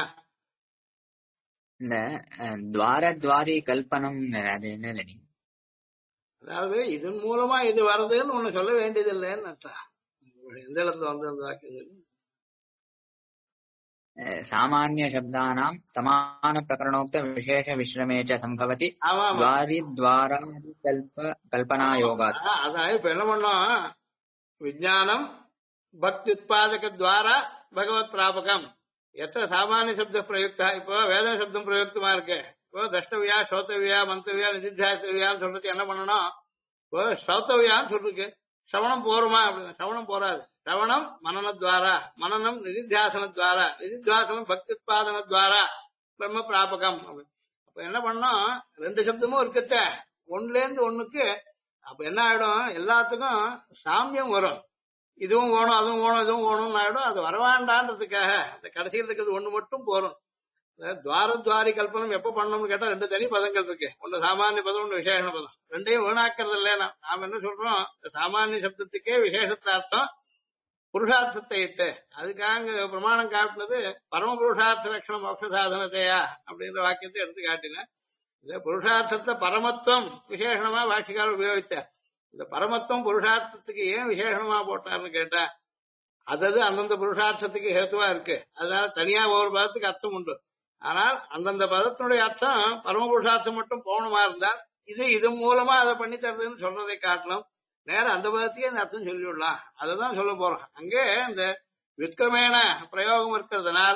இந்த துவாரி கல்பனம் அது என்ன? அதாவது இதன் மூலமா இது வருதுன்னு ஒண்ணு சொல்ல வேண்டியது இல்லைன்னு அர்த்தம். எந்த இடத்துல வந்து அந்த வாக்கியம் सामान्य शब्दानां समान प्रकरणोक्त विशेष विश्रमे च संभवति ஆமா ஆமா द्वारि द्वारादि कल्पना योगात् அதான் இப்ப என்ன பண்ணோம் விஞ்ஞானம் பக்தி உத்பாதக துவாரா பகவத் பிராபகம் எத்த சாமானிய சப்த பிரயுக்தா இப்போ வேத சப்தம் பிரயுக்தமா இருக்கு இப்போ தஷ்டவியா ஸ்ரோத்தவியா மந்தவியா நிதித்தியாசவியான்னு சொல்றது என்ன பண்ணணும் இப்போ ஸ்ரோத்தவியான்னு சொல்லிருக்கு சவணம் போருமா அப்படின்னு சவணம் போராது சவணம் மனநத்வாரா மனநம் நிதித்தியாசனத்வாரா நிதித்தியாசனம் பக்தி உத்பாதனத்வாரா பிரம்ம பிராபகம் அப்படின்னு அப்ப என்ன பண்ணோம் ரெண்டு சப்தமும் இருக்கத்த ஒண்ணுல இருந்து ஒண்ணுக்கு அப்ப என்ன ஆயிடும் எல்லாத்துக்கும் சாமியம் வரும் இதுவும் வேணும் அதுவும் வேணும் இதுவும் வேணும்னு ஆயிடும் அது வரவாண்டான்றதுக்காக அந்த கடைசியில் இருக்கிறது ஒண்ணு மட்டும் போறோம் துவாரத்வாரி கல்பனம் எப்ப பண்ணணும்னு கேட்டா ரெண்டு தனி பதங்கள் இருக்கு ஒன்னு சாமானிய பதம் ஒன்னு விசேஷ பதம் ரெண்டையும் வீணாக்குறது இல்ல நாம என்ன சொல்றோம் சாமானிய சப்தத்துக்கே விசேஷத்தார்த்தம் புருஷார்த்தத்தை இட்டு அதுக்காக பிரமாணம் காட்டினது பரம புருஷார்த்த லட்சணம் மோட்ச சாதனத்தையா அப்படின்ற வாக்கியத்தை எடுத்து காட்டினேன் இந்த புருஷார்த்தத்தை பரமத்துவம் விசேஷமா பாஷிக்காரர் உபயோகித்தார் இந்த பரமத்துவம் புருஷார்த்தத்துக்கு ஏன் விசேஷமா போட்டார்னு கேட்டா அதது அந்தந்த புருஷார்த்தத்துக்கு ஹேத்துவா இருக்கு அதனால தனியா ஒவ்வொரு பதத்துக்கு அர்த்தம் உண்டு ஆனால் அந்தந்த பதத்தினுடைய அர்த்தம் பரம புருஷார்த்தம் மட்டும் போகணுமா இருந்தால் இது மூலமா அதை பண்ணி தருதுன்னு சொல்றதை காட்டணும் நேரம் அந்த பதத்தையே இந்த அர்த்தம் சொல்லிவிடலாம் அதுதான் சொல்ல போறோம் அங்கே இந்த வித்கமேன பிரயோகம் இருக்கிறதுனால்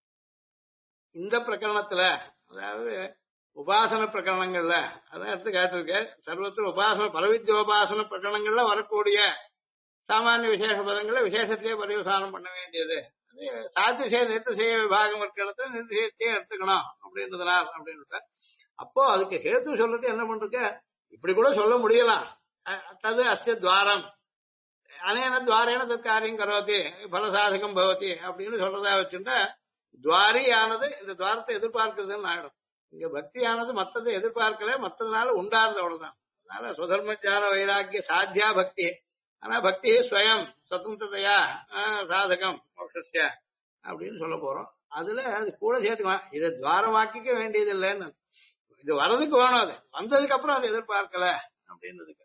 இந்த பிரகரணத்துல அதாவது உபாசன பிரகரணங்கள்ல அதான் எடுத்து காட்டிருக்கேன் சர்வத்திர உபாசன பரவித்யோபாசன பிரகரணங்கள்ல வரக்கூடிய சாமானிய விசேஷ பதங்களை விசேஷத்தையே பரிவசானம் பண்ண வேண்டியது சாத்திய நிறுத்த விபாகம் இருக்கிறத நிறுத்தியே எடுத்துக்கணும் அப்படின்றதுனால் அப்படின்னு அப்போ அதுக்கு ஹேத்து சொல்றது என்ன பண்றதுக்கு இப்படி கூட சொல்ல முடியலாம் தது அஸ்ய துவாரம் அனேன துவாரேன தத் காரியம் கரோதி பலசாதகம் பவதி அப்படின்னு சொல்றதா வச்சுட்டா துவாரியானது இந்த துவாரத்தை எதிர்பார்க்கிறதுன்னு ஆயிடும் இங்க பக்தியானது மத்ததை எதிர்பார்க்கல மத்ததுனால உண்டாருது அவ்வளவுதான் அதனால சுதர்ம ஞான வைராக்கிய சாத்தியா பக்தி ஆனா பக்தி ஸ்வயம் சுதந்திரதையா சாதகம் மோட்சஸ்ய அப்படின்னு சொல்ல போறோம் அதுல அது கூட சேர்த்துக்கலாம் இதை துவாரமாக்கிக்க வேண்டியது இல்லைன்னு இது வர்றதுக்கு வேணும் அது வந்ததுக்கு அப்புறம் அதை எதிர்பார்க்கல அப்படின்றதுக்கு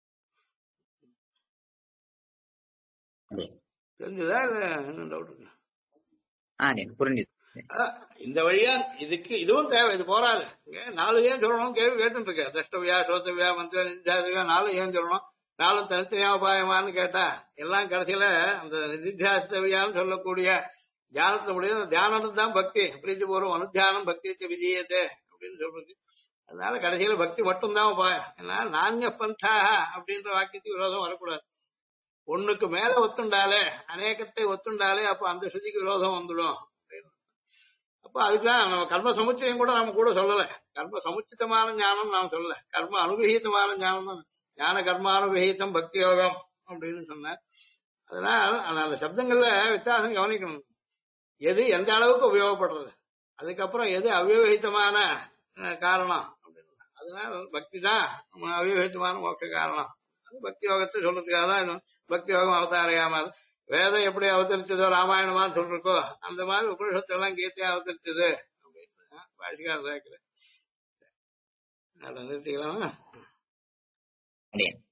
தெரிஞ்சுதா இல்ல இன்னும் டவுட் இருக்கு புரிஞ்சுது இந்த வழியா இதுக்கு இதுவும் தேவை இது போராது நாலு ஏன் சொல்லணும் கேள்வி கேட்டு இருக்க தஷ்டவியா சோத்தவியா மந்திர நிதித்தியாசவியா நாலு ஏன் சொல்லணும் நாலும் தனித்தனியா உபாயமானு கேட்டா எல்லாம் கடைசியில அந்த நிதித்தியாசவியான்னு சொல்லக்கூடிய தியானத்தை முடியும் தியானம் தான் பக்தி பிரீத்தி பூர்வம் அனுத்தியானம் பக்தி விஜயத்தை அப்படின்னு சொல்றது அதனால கடைசியில பக்தி மட்டும்தான் உபாயம் ஏன்னா நான்ய பந்தா அப்படின்ற வாக்கியத்துக்கு விரோதம் வரக்கூடாது ஒண்ணுக்கு மேல ஒத்துண்டாலே அநேகத்தை ஒத்துண்டாலே அப்ப அந்த ஸ்ருதிக்கு விரோதம் வந்துடும் அப்ப அதுக்குதான் நம்ம கர்ம சமுச்சயம் கூட நம்ம கூட சொல்லல கர்ம சமுச்சிதமான ஞானம் நாம் சொல்லல கர்ம அனுகிரகீதமான ஞானம் தான் ஞான கர்மானுகிரகீதம் பக்தி யோகம் அப்படின்னு சொன்னார் அதனால அந்த சப்தங்கள்ல வித்தியாசம் கவனிக்கணும் எது எந்த அளவுக்கு உபயோகப்படுறது அதுக்கப்புறம் எது அவ்யவகிதமான காரணம் அப்படின்னு அதனால பக்தி தான் அவ்யவகிதமான மோட்ச காரணம் அது பக்தி யோகத்தை சொல்றதுக்காக தான் பக்தி யோகம் அவதாரையாம வேதம் எப்படி அவதரிச்சதோ ராமாயணமான்னு சொல்றக்கோ அந்த மாதிரி உபனிஷத்து எல்லாம் கீதையா அவதரிச்சது அப்படின்னு பாஷிக்காரர் கேட்கிறேன் நிறுத்திக்கலாமா